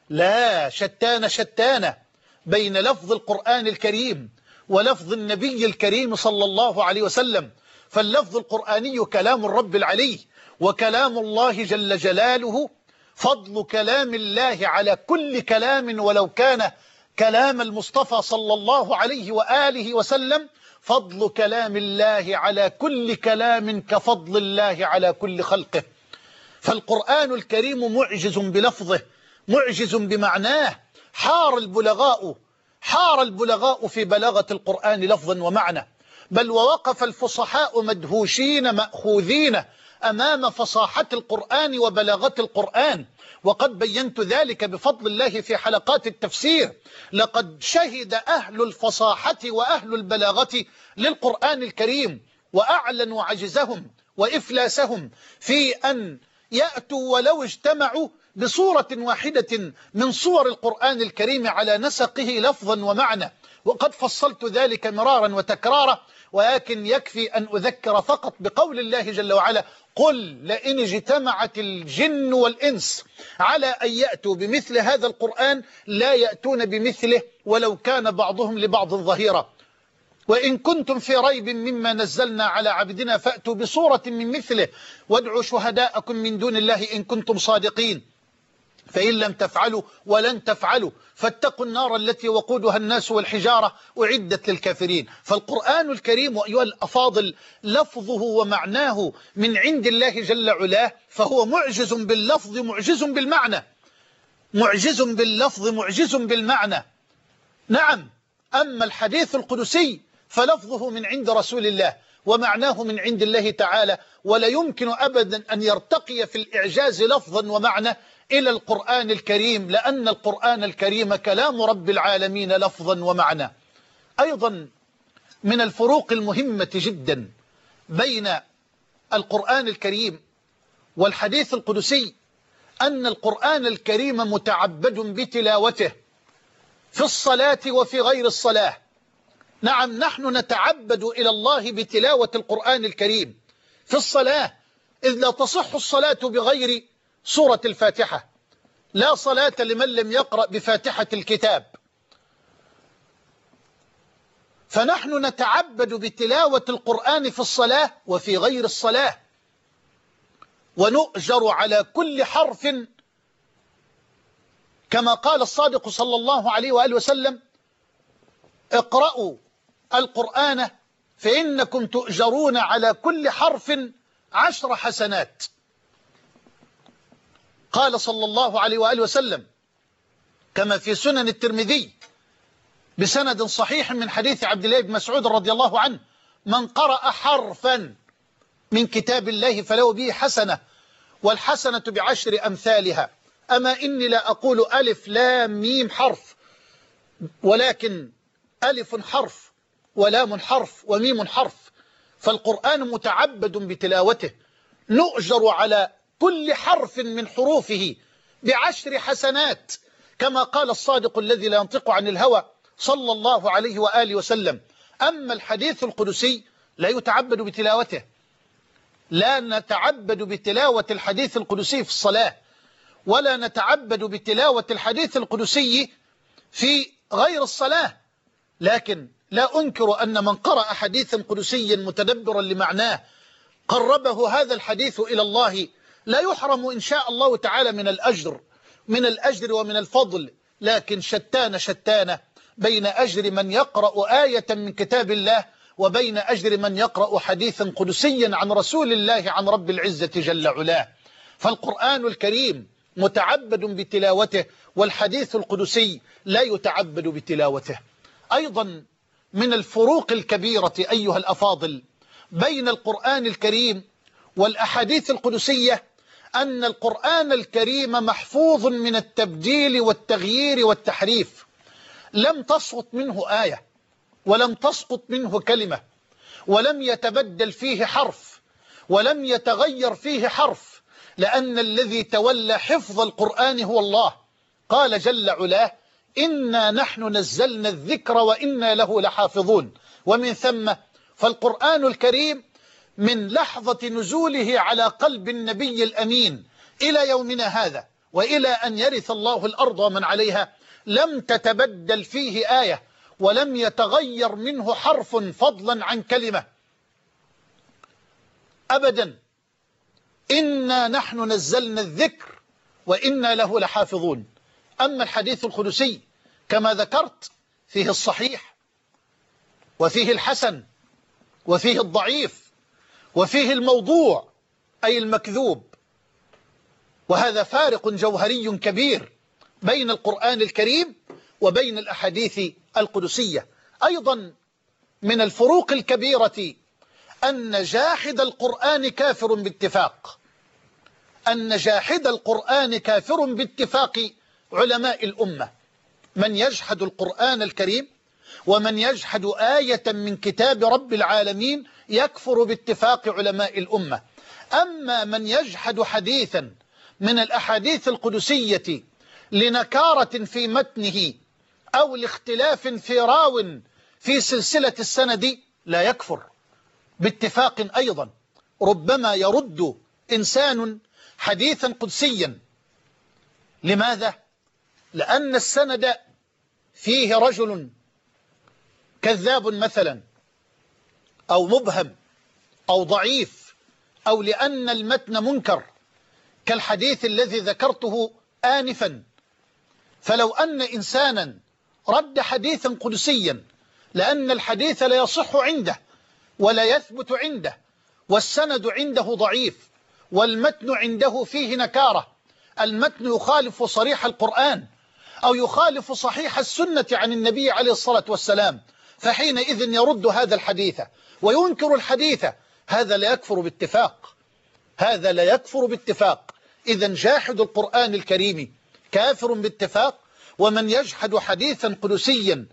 لا شتان شتان بين لفظ القرآن الكريم ولفظ النبي الكريم صلى الله عليه وسلم. فاللفظ القرآني كلام الرب العلي، وكلام الله جل جلاله فضل كلام الله على كل كلام ولو كان كلام المصطفى صلى الله عليه وآله وسلم. فضل كلام الله على كل كلام كفضل الله على كل خلقه. فالقرآن الكريم معجز بلفظه معجز بمعناه. حار البلغاء حار البلغاء في بلاغة القرآن لفظا ومعنى، بل ووقف الفصحاء مدهوشين مأخوذين أمام فصاحة القرآن وبلاغة القرآن. وقد بينت ذلك بفضل الله في حلقات التفسير. لقد شهد أهل الفصاحة وأهل البلاغة للقرآن الكريم وأعلنوا عجزهم وإفلاسهم في أن يأتوا ولو اجتمعوا بصورة واحدة من صور القرآن الكريم على نسقه لفظا ومعنى. وقد فصلت ذلك مرارا وتكرارا، ولكن يكفي أن أذكر فقط بقول الله جل وعلا: قل لئن اجتمعت الجن والإنس على أن يأتوا بمثل هذا القرآن لا يأتون بمثله ولو كان بعضهم لبعض ظهيرا. وإن كنتم في ريب مما نزلنا على عبدنا فأتوا بصورة من مثله وادعوا شهداءكم من دون الله إن كنتم صادقين. فإن لم تفعلوا ولن تفعلوا فاتقوا النار التي وقودها الناس والحجارة أعدت للكافرين. فالقرآن الكريم أيها الأفاضل لفظه ومعناه من عند الله جل علاه، فهو معجز باللفظ معجز بالمعنى. معجز باللفظ معجز بالمعنى. نعم. أما الحديث القدسي فلفظه من عند رسول الله ومعناه من عند الله تعالى، ولا يمكن أبدا أن يرتقي في الإعجاز لفظا ومعنى إلى القرآن الكريم، لأن القرآن الكريم كلام رب العالمين لفظا ومعنى. أيضا من الفروق المهمة جدا بين القرآن الكريم والحديث القدسي أن القرآن الكريم متعبد بتلاوته في الصلاة وفي غير الصلاة. نعم، نحن نتعبد إلى الله بتلاوة القرآن الكريم في الصلاة، إذ لا تصح الصلاة بغير سورة الفاتحة. لا صلاة لمن لم يقرأ بفاتحة الكتاب. فنحن نتعبد بتلاوة القرآن في الصلاة وفي غير الصلاة، ونؤجر على كل حرف كما قال الصادق صلى الله عليه وآله وسلم: اقرأوا القرآن فإنكم تؤجرون على كل حرف عشر حسنات. قال صلى الله عليه وآله وسلم كما في سنن الترمذي بسند صحيح من حديث عبد الله بن مسعود رضي الله عنه: من قرأ حرفا من كتاب الله فله به حسنة، والحسنة بعشر أمثالها. أما إني لا أقول ألف لام ميم حرف، ولكن ألف حرف ولام حرف وميم حرف. فالقرآن متعبد بتلاوته، نؤجر على كل حرف من حروفه بعشر حسنات، كما قال الصادق الذي لا ينطق عن الهوى صلى الله عليه وآله وسلم. أما الحديث القدسي لا يتعبد بتلاوته، لا نتعبد بتلاوة الحديث القدسي في الصلاة، ولا نتعبد بتلاوة الحديث القدسي في غير الصلاة. لكن لا أنكر أن من قرأ حديثا قدسيا متدبرا لمعناه قربه هذا الحديث إلى الله، لا يحرم إن شاء الله تعالى من الأجر من الأجر ومن الفضل. لكن شتان شتان بين أجر من يقرأ آية من كتاب الله وبين أجر من يقرأ حديثا قدسيا عن رسول الله عن رب العزة جل علاه. فالقرآن الكريم متعبد بتلاوته، والحديث القدسي لا يتعبد بتلاوته. أيضا من الفروق الكبيرة أيها الأفاضل بين القرآن الكريم والأحاديث القدسية أن القرآن الكريم محفوظ من التبديل والتغيير والتحريف. لم تسقط منه آية، ولم تسقط منه كلمة، ولم يتبدل فيه حرف، ولم يتغير فيه حرف، لأن الذي تولى حفظ القرآن هو الله. قال جل علاه: إنا نحن نزلنا الذكر وإنا له لحافظون. ومن ثم فالقرآن الكريم من لحظة نزوله على قلب النبي الأمين إلى يومنا هذا وإلى أن يرث الله الأرض ومن عليها لم تتبدل فيه آية، ولم يتغير منه حرف فضلا عن كلمة أبدا. إنا نحن نزلنا الذكر وإنا له لحافظون. أما الحديث القدسي كما ذكرت فيه الصحيح وفيه الحسن وفيه الضعيف وفيه الموضوع أي المكذوب، وهذا فارق جوهري كبير بين القرآن الكريم وبين الأحاديث القدسية. أيضا من الفروق الكبيرة أن جاحد القرآن كافر باتفاق، أن جاحد القرآن كافر باتفاق علماء الأمة. من يجحد القرآن الكريم ومن يجحد آية من كتاب رب العالمين يكفر باتفاق علماء الأمة. أما من يجحد حديثا من الأحاديث القدسية لنكارة في متنه أو لاختلاف في راو في سلسلة السند لا يكفر باتفاق. أيضا ربما يرد إنسان حديثا قدسيا. لماذا؟ لأن السند فيه رجل كذاب مثلا، أو مبهم أو ضعيف، أو لأن المتن منكر كالحديث الذي ذكرته آنفا. فلو أن إنسانا رد حديثا قدسيا لأن الحديث لا يصح عنده ولا يثبت عنده، والسند عنده ضعيف، والمتن عنده فيه نكارة، المتن يخالف صريح القرآن أو يخالف صحيح السنة عن النبي عليه الصلاة والسلام، فحينئذ يرد هذا الحديث وينكر الحديث، هذا لا يكفر باتفاق، هذا لا يكفر باتفاق. إذن جاحد القرآن الكريم كافر باتفاق، ومن يجحد حديثا قدسيا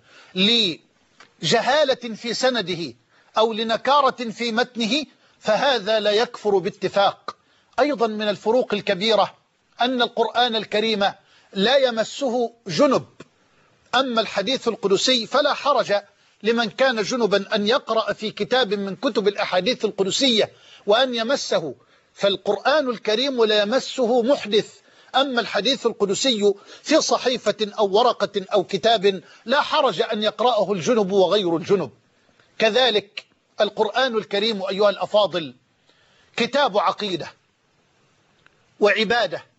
لجهالة في سنده أو لنكارة في متنه فهذا لا يكفر باتفاق. أيضا من الفروق الكبيرة أن القرآن الكريم لا يمسه جنب. أما الحديث القدسي فلا حرج لمن كان جنبا أن يقرأ في كتاب من كتب الأحاديث القدسية وأن يمسه، فالقرآن الكريم لا يمسه محدث. أما الحديث القدسي في صحيفة أو ورقة أو كتاب لا حرج أن يقرأه الجنب وغير الجنب. كذلك القرآن الكريم أيها الأفاضل كتاب عقيدة وعبادة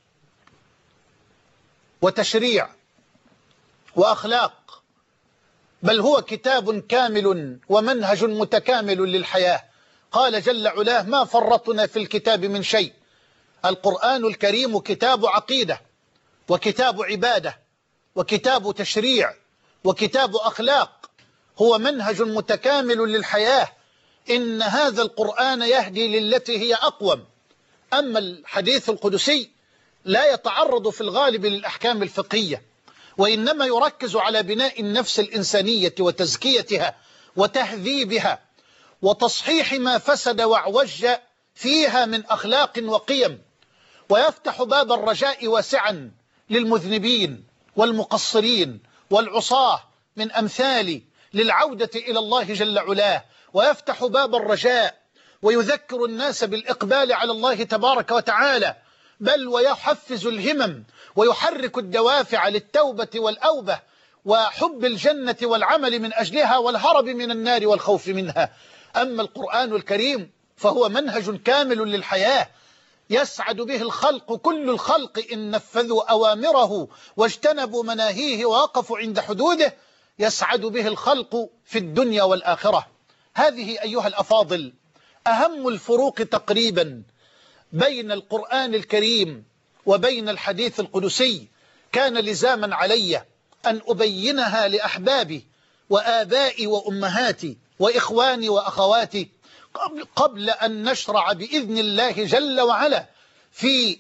وتشريع وأخلاق، بل هو كتاب كامل ومنهج متكامل للحياة. قال جل علاه: ما فرطنا في الكتاب من شيء. القرآن الكريم كتاب عقيدة وكتاب عبادة وكتاب تشريع وكتاب أخلاق، هو منهج متكامل للحياة، إن هذا القرآن يهدي للتي هي أقوم. أما الحديث القدسي لا يتعرض في الغالب للأحكام الفقهية، وإنما يركز على بناء النفس الإنسانية وتزكيتها وتهذيبها وتصحيح ما فسد واعوج فيها من أخلاق وقيم، ويفتح باب الرجاء واسعا للمذنبين والمقصرين والعصاة من أمثالي للعودة إلى الله جل علاه، ويفتح باب الرجاء ويذكر الناس بالإقبال على الله تبارك وتعالى، بل ويحفز الهمم ويحرك الدوافع للتوبة والأوبة وحب الجنة والعمل من أجلها والهرب من النار والخوف منها. أما القرآن الكريم فهو منهج كامل للحياة يسعد به الخلق، كل الخلق إن نفذوا أوامره واجتنبوا مناهيه ووقفوا عند حدوده يسعد به الخلق في الدنيا والآخرة. هذه أيها الأفاضل أهم الفروق تقريبا بين القرآن الكريم وبين الحديث القدسي، كان لزاما علي أن أبينها لأحبابي وآبائي وأمهاتي وإخواني وأخواتي قبل أن نشرع بإذن الله جل وعلا في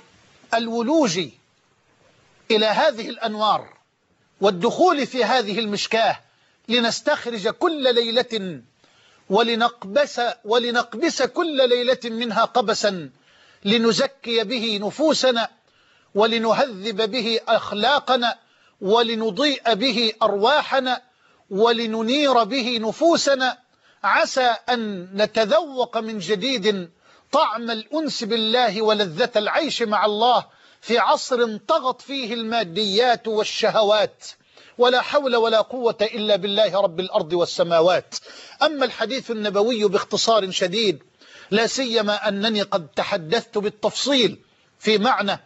الولوج إلى هذه الأنوار والدخول في هذه المشكاة لنستخرج كل ليلة ولنقبس, ولنقبس كل ليلة منها قبسا لنزكي به نفوسنا ولنهذب به أخلاقنا ولنضيء به أرواحنا ولننير به نفوسنا، عسى أن نتذوق من جديد طعم الأنس بالله ولذة العيش مع الله في عصر طغت فيه الماديات والشهوات، ولا حول ولا قوة إلا بالله رب الأرض والسماوات. أما الحديث النبوي باختصار شديد، لا سيما أنني قد تحدثت بالتفصيل في معنى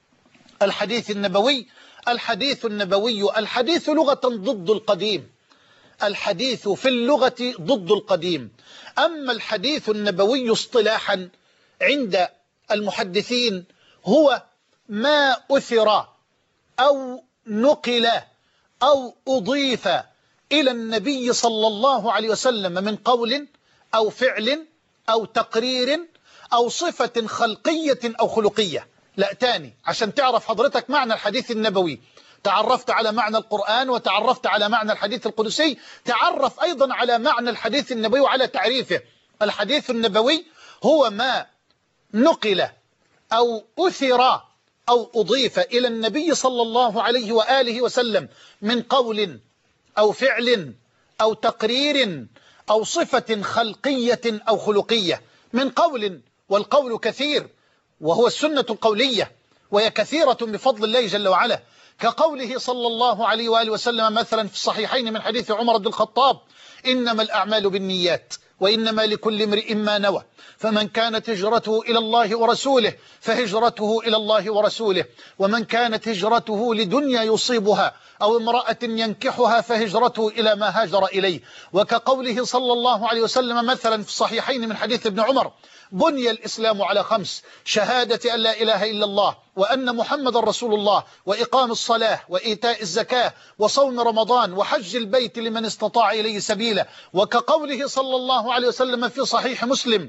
الحديث النبوي. الحديث النبوي الحديث لغة ضد القديم، الحديث في اللغة ضد القديم. أما الحديث النبوي اصطلاحا عند المحدثين هو ما أثر أو نقل أو أضيف إلى النبي صلى الله عليه وسلم من قول أو فعل أو تقرير أو صفة خلقية أو خلقية. لا تاني عشان تعرف حضرتك معنى الحديث النبوي، تعرفت على معنى القرآن وتعرفت على معنى الحديث القدسي، تعرف أيضا على معنى الحديث النبوي وعلى تعريفه. الحديث النبوي هو ما نقل أو أثر أو أضيف إلى النبي صلى الله عليه وآله وسلم من قول أو فعل أو تقرير أو صفة خلقية أو خلقية. من قول، والقول كثير وهو السنة القولية وهي كثيرة بفضل الله جل وعلا، كقوله صلى الله عليه وآله وسلم مثلا في الصحيحين من حديث عمر بن الخطاب: إنما الأعمال بالنيات وإنما لكل امرئ ما نوى، فمن كانت هجرته إلى الله ورسوله فهجرته إلى الله ورسوله، ومن كانت هجرته لدنيا يصيبها أو امرأة ينكحها فهجرته إلى ما هاجر إليه. وكقوله صلى الله عليه وسلم مثلا في الصحيحين من حديث ابن عمر: بني الإسلام على خمس: شهادة أن لا إله إلا الله وأن محمد رسول الله، وإقام الصلاة، وإيتاء الزكاة، وصوم رمضان، وحج البيت لمن استطاع إليه سبيلا. وكقوله صلى الله عليه وسلم في صحيح مسلم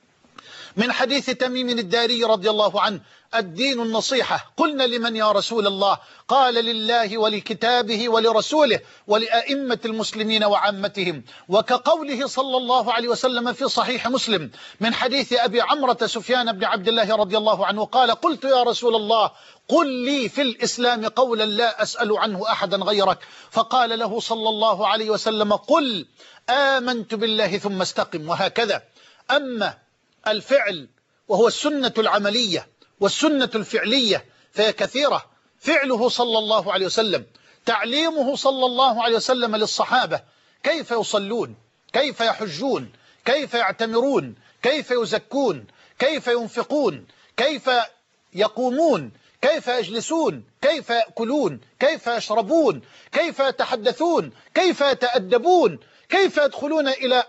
من حديث تميم الداري رضي الله عنه: الدين النصيحة. قلنا: لمن يا رسول الله؟ قال: لله ولكتابه ولرسوله ولأئمة المسلمين وعامتهم. وكقوله صلى الله عليه وسلم في صحيح مسلم من حديث أبي عمرة سفيان بن عبد الله رضي الله عنه قال: قلت يا رسول الله قل لي في الإسلام قولا لا أسأل عنه أحدا غيرك. فقال له صلى الله عليه وسلم: قل آمنت بالله ثم استقم. وهكذا. أما الفعل وهو السنة العملية والسنة الفعلية فهي كثيرة. فعله صلى الله عليه وسلم، تعليمه صلى الله عليه وسلم للصحابة كيف يصلون، كيف يحجون، كيف يعتمرون، كيف يزكون، كيف ينفقون، كيف يقومون، كيف يجلسون، كيف يأكلون، كيف يشربون، كيف يتحدثون، كيف يتأدبون، كيف يدخلون إلى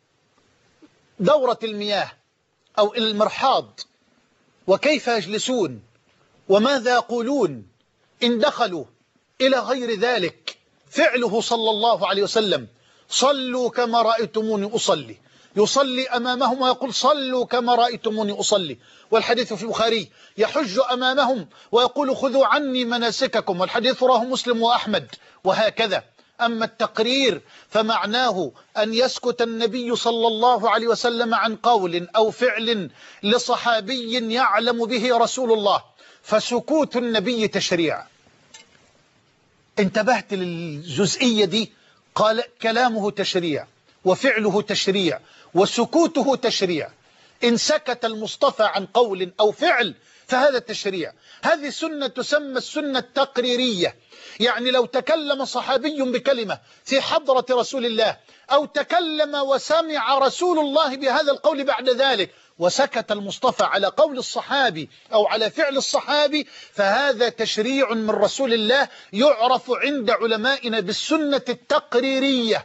دورة المياه أو إلى المرحاض، وكيف يجلسون، وماذا يقولون إن دخلوا، إلى غير ذلك. فعله صلى الله عليه وسلم: صلوا كما رأيتموني أصلي، يصلي أمامهم ويقول صلوا كما رأيتموني أصلي، والحديث في البخاري يحج أمامهم ويقول خذوا عني مناسككم، والحديث رواه مسلم وأحمد، وهكذا. أما التقرير فمعناه أن يسكت النبي صلى الله عليه وسلم عن قول أو فعل لصحابي يعلم به رسول الله، فسكوت النبي تشريع. انتبهت للجزئية دي؟ قال كلامه تشريع وفعله تشريع وسكوته تشريع. إن سكت المصطفى عن قول أو فعل فهذا تشريع. هذه سنة تسمى السنة التقريرية، يعني لو تكلم صحابي بكلمة في حضرة رسول الله أو تكلم وسمع رسول الله بهذا القول بعد ذلك وسكت المصطفى على قول الصحابي أو على فعل الصحابي فهذا تشريع من رسول الله، يعرف عند علمائنا بالسنة التقريرية.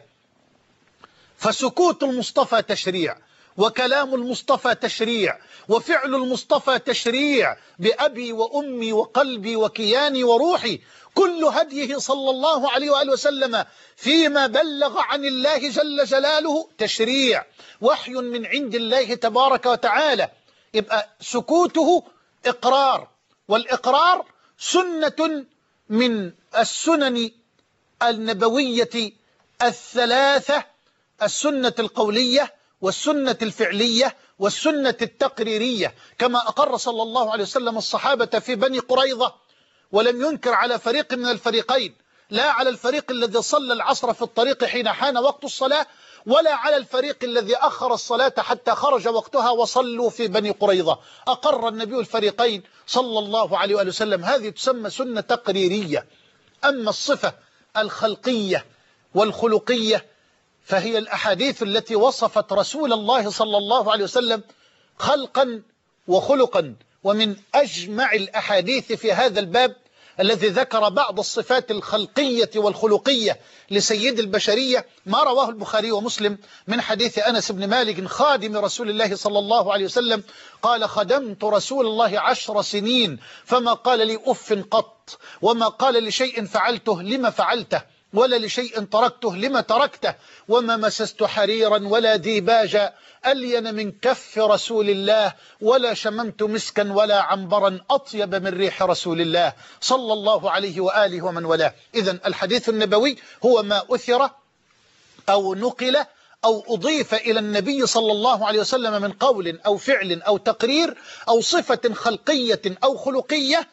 فسكوت المصطفى تشريع، وكلام المصطفى تشريع، وفعل المصطفى تشريع، بأبي وأمي وقلبي وكياني وروحي. كل هديه صلى الله عليه وآله وسلم فيما بلغ عن الله جل جلاله تشريع، وحي من عند الله تبارك وتعالى. يبقى سكوته إقرار، والإقرار سنة من السنن النبوية الثلاثة: السنة القولية والسنة الفعلية والسنة التقريرية، كما أقر صلى الله عليه وسلم الصحابة في بني قريظة، ولم ينكر على فريق من الفريقين، لا على الفريق الذي صلى العصر في الطريق حين حان وقت الصلاة، ولا على الفريق الذي أخر الصلاة حتى خرج وقتها وصلوا في بني قريظة. أقر النبي الفريقين صلى الله عليه وآله وسلم. هذه تسمى سنة تقريرية. أما الصفة الخلقية والخلقية فهي الأحاديث التي وصفت رسول الله صلى الله عليه وسلم خلقا وخلقا. ومن أجمع الأحاديث في هذا الباب الذي ذكر بعض الصفات الخلقية والخلقية لسيد البشرية ما رواه البخاري ومسلم من حديث أنس بن مالك خادم رسول الله صلى الله عليه وسلم قال: خدمت رسول الله عشر سنين فما قال لي أف قط، وما قال لشيء فعلته لما فعلته، ولا لشيء تركته لما تركته، وما مسست حريرا ولا ديباجا ألين من كف رسول الله، ولا شممت مسكا ولا عنبرا أطيب من ريح رسول الله صلى الله عليه وآله ومن والاه. إذن الحديث النبوي هو ما أثر أو نقل أو أضيف إلى النبي صلى الله عليه وسلم من قول أو فعل أو تقرير أو صفة خلقية أو خلقية.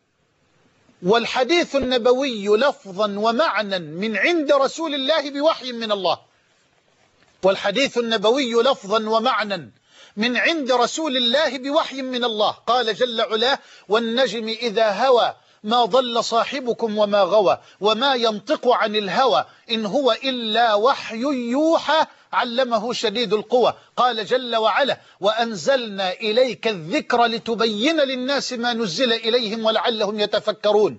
والحديث النبوي لفظا ومعنى من عند رسول الله بوحي من الله. والحديث النبوي لفظا ومعنى من عند رسول الله بوحي من الله. قال جل علاه: والنجم إذا هوى ما ضل صاحبكم وما غوى وما ينطق عن الهوى إن هو إلا وحي يوحى علمه شديد القوى. قال جل وعلا: وأنزلنا إليك الذكر لتبين للناس ما نزل إليهم ولعلهم يتفكرون.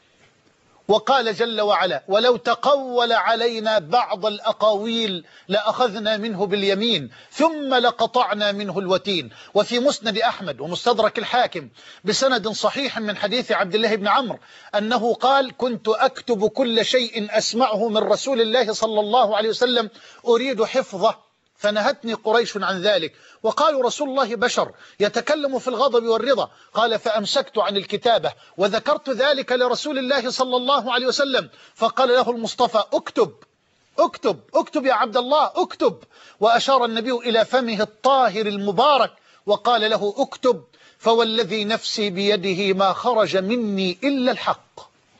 وقال جل وعلا: ولو تقول علينا بعض الأقاويل لأخذنا منه باليمين ثم لقطعنا منه الوتين. وفي مسند أحمد ومستدرك الحاكم بسند صحيح من حديث عبد الله بن عمرو أنه قال: كنت أكتب كل شيء أسمعه من رسول الله صلى الله عليه وسلم أريد حفظه فنهتني قريش عن ذلك، وقالوا: رسول الله بشر يتكلم في الغضب والرضا. قال: فأمسكت عن الكتابة وذكرت ذلك لرسول الله صلى الله عليه وسلم، فقال له المصطفى: اكتب اكتب اكتب يا عبد الله اكتب. وأشار النبي إلى فمه الطاهر المبارك وقال له: اكتب، فوالذي نفسي بيده ما خرج مني إلا الحق.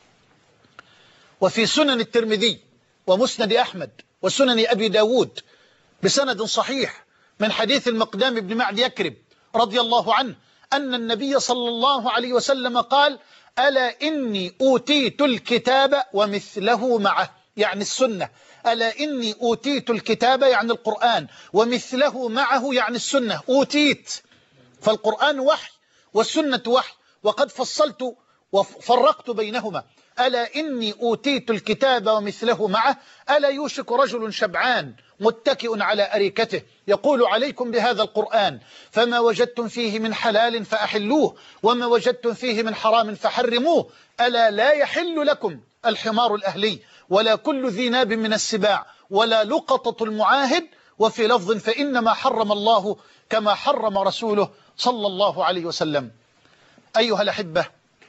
وفي سنن الترمذي ومسند أحمد وسنن أبي داود بسند صحيح من حديث المقدام بن معد يكرب رضي الله عنه أن النبي صلى الله عليه وسلم قال: ألا إني أوتيت الكتاب ومثله معه، يعني السنة. ألا إني أوتيت الكتاب يعني القرآن، ومثله معه يعني السنة. أوتيت، فالقرآن وحي والسنة وحي، وقد فصلت وفرقت بينهما. ألا إني أوتيت الكتاب ومثله معه. ألا يوشك رجل شبعان متكئ على أريكته يقول: عليكم بهذا القرآن فما وجدتم فيه من حلال فأحلوه وما وجدتم فيه من حرام فحرموه. ألا لا يحل لكم الحمار الأهلي ولا كل ذي ناب من السباع ولا لقطة المعاهد وفي لفظ فإنما حرم الله كما حرم رسوله صلى الله عليه وسلم. أيها الأحبة،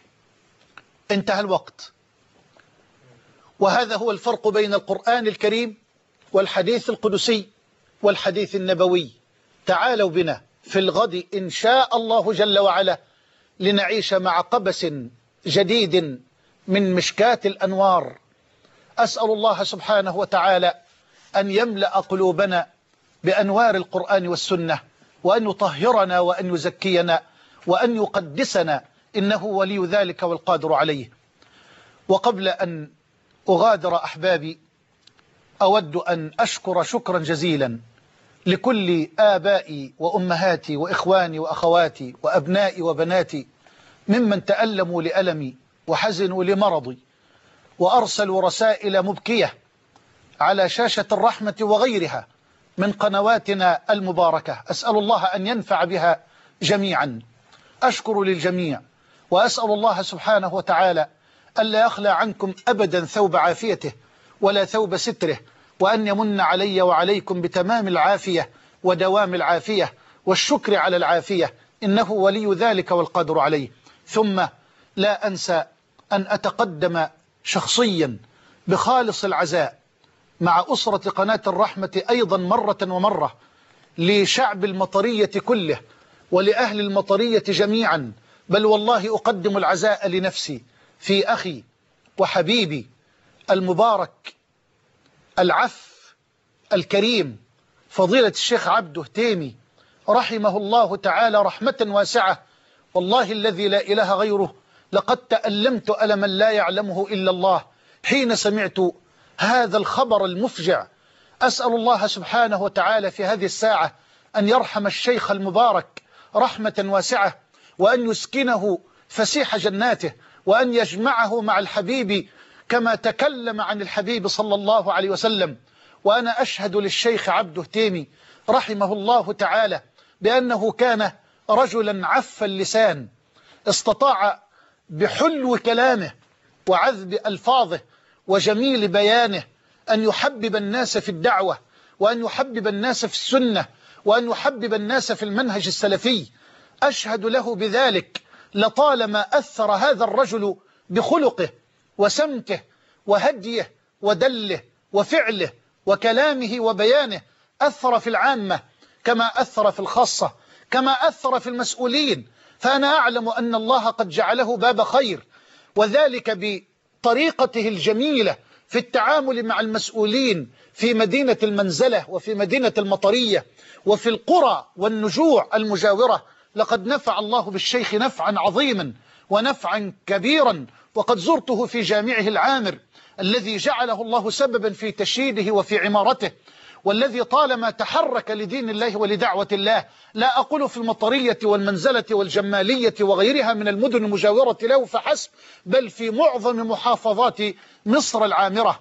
انتهى الوقت، وهذا هو الفرق بين القرآن الكريم والحديث القدسي والحديث النبوي. تعالوا بنا في الغد إن شاء الله جل وعلا لنعيش مع قبس جديد من مشكاة الأنوار. أسأل الله سبحانه وتعالى أن يملأ قلوبنا بأنوار القرآن والسنة، وأن يطهرنا وأن يزكينا وأن يقدسنا، إنه ولي ذلك والقادر عليه. وقبل أن أغادر أحبابي، أود أن أشكر شكرا جزيلا لكل آبائي وأمهاتي وإخواني وأخواتي وأبنائي وبناتي ممن تألموا لألمي وحزنوا لمرضي وأرسلوا رسائل مبكية على شاشة الرحمة وغيرها من قنواتنا المباركة. أسأل الله أن ينفع بها جميعا. أشكر للجميع، وأسأل الله سبحانه وتعالى ألا يخلى عنكم أبدا ثوب عافيته ولا ثوب ستره، وأن يمن علي وعليكم بتمام العافية ودوام العافية والشكر على العافية، إنه ولي ذلك والقادر عليه. ثم لا أنسى أن أتقدم شخصيا بخالص العزاء مع أسرة قناة الرحمة أيضا مرة ومرة لشعب المطرية كله ولأهل المطرية جميعا، بل والله أقدم العزاء لنفسي في أخي وحبيبي المبارك العف الكريم فضيلة الشيخ عبده هتيمي رحمه الله تعالى رحمة واسعة. والله الذي لا إله غيره لقد تألمت ألما لا يعلمه إلا الله حين سمعت هذا الخبر المفجع. أسأل الله سبحانه وتعالى في هذه الساعة أن يرحم الشيخ المبارك رحمة واسعة، وأن يسكنه فسيح جناته، وأن يجمعه مع الحبيب كما تكلم عن الحبيب صلى الله عليه وسلم. وأنا أشهد للشيخ عبده هتيمي رحمه الله تعالى بأنه كان رجلا عف اللسان، استطاع بحلو كلامه وعذب ألفاظه وجميل بيانه أن يحبب الناس في الدعوة، وأن يحبب الناس في السنة، وأن يحبب الناس في المنهج السلفي. أشهد له بذلك لطالما أثر هذا الرجل بخلقه وسمته وهديه ودله وفعله وكلامه وبيانه، أثر في العامة كما أثر في الخاصة، كما أثر في المسؤولين. فأنا أعلم أن الله قد جعله باب خير، وذلك بطريقته الجميلة في التعامل مع المسؤولين في مدينة المنزلة وفي مدينة المطرية وفي القرى والنجوع المجاورة. لقد نفع الله بالشيخ نفعا عظيما ونفعا كبيرا، وقد زرته في جامعه العامر الذي جعله الله سببا في تشييده وفي عمارته، والذي طالما تحرك لدين الله ولدعوة الله، لا أقول في المطرية والمنزلة والجمالية وغيرها من المدن المجاورة له فحسب، بل في معظم محافظات مصر العامرة.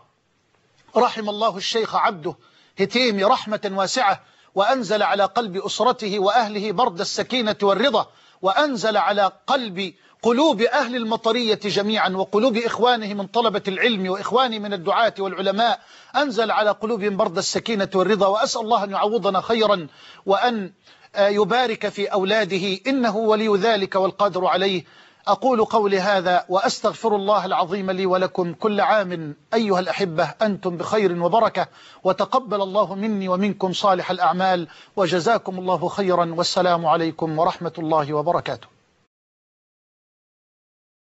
رحم الله الشيخ عبده هتيمي رحمة واسعة، وأنزل على قلب أسرته وأهله برد السكينة والرضا، وأنزل على قلب قلوب أهل المطرية جميعا وقلوب إخوانه من طلبة العلم وإخوانه من الدعاة والعلماء، أنزل على قلوبهم برد السكينة والرضا. وأسأل الله أن يعوضنا خيرا وأن يبارك في أولاده، إنه ولي ذلك والقادر عليه. أقول قولي هذا وأستغفر الله العظيم لي ولكم. كل عام أيها الأحبة أنتم بخير وبركة، وتقبل الله مني ومنكم صالح الأعمال، وجزاكم الله خيرا، والسلام عليكم ورحمة الله وبركاته.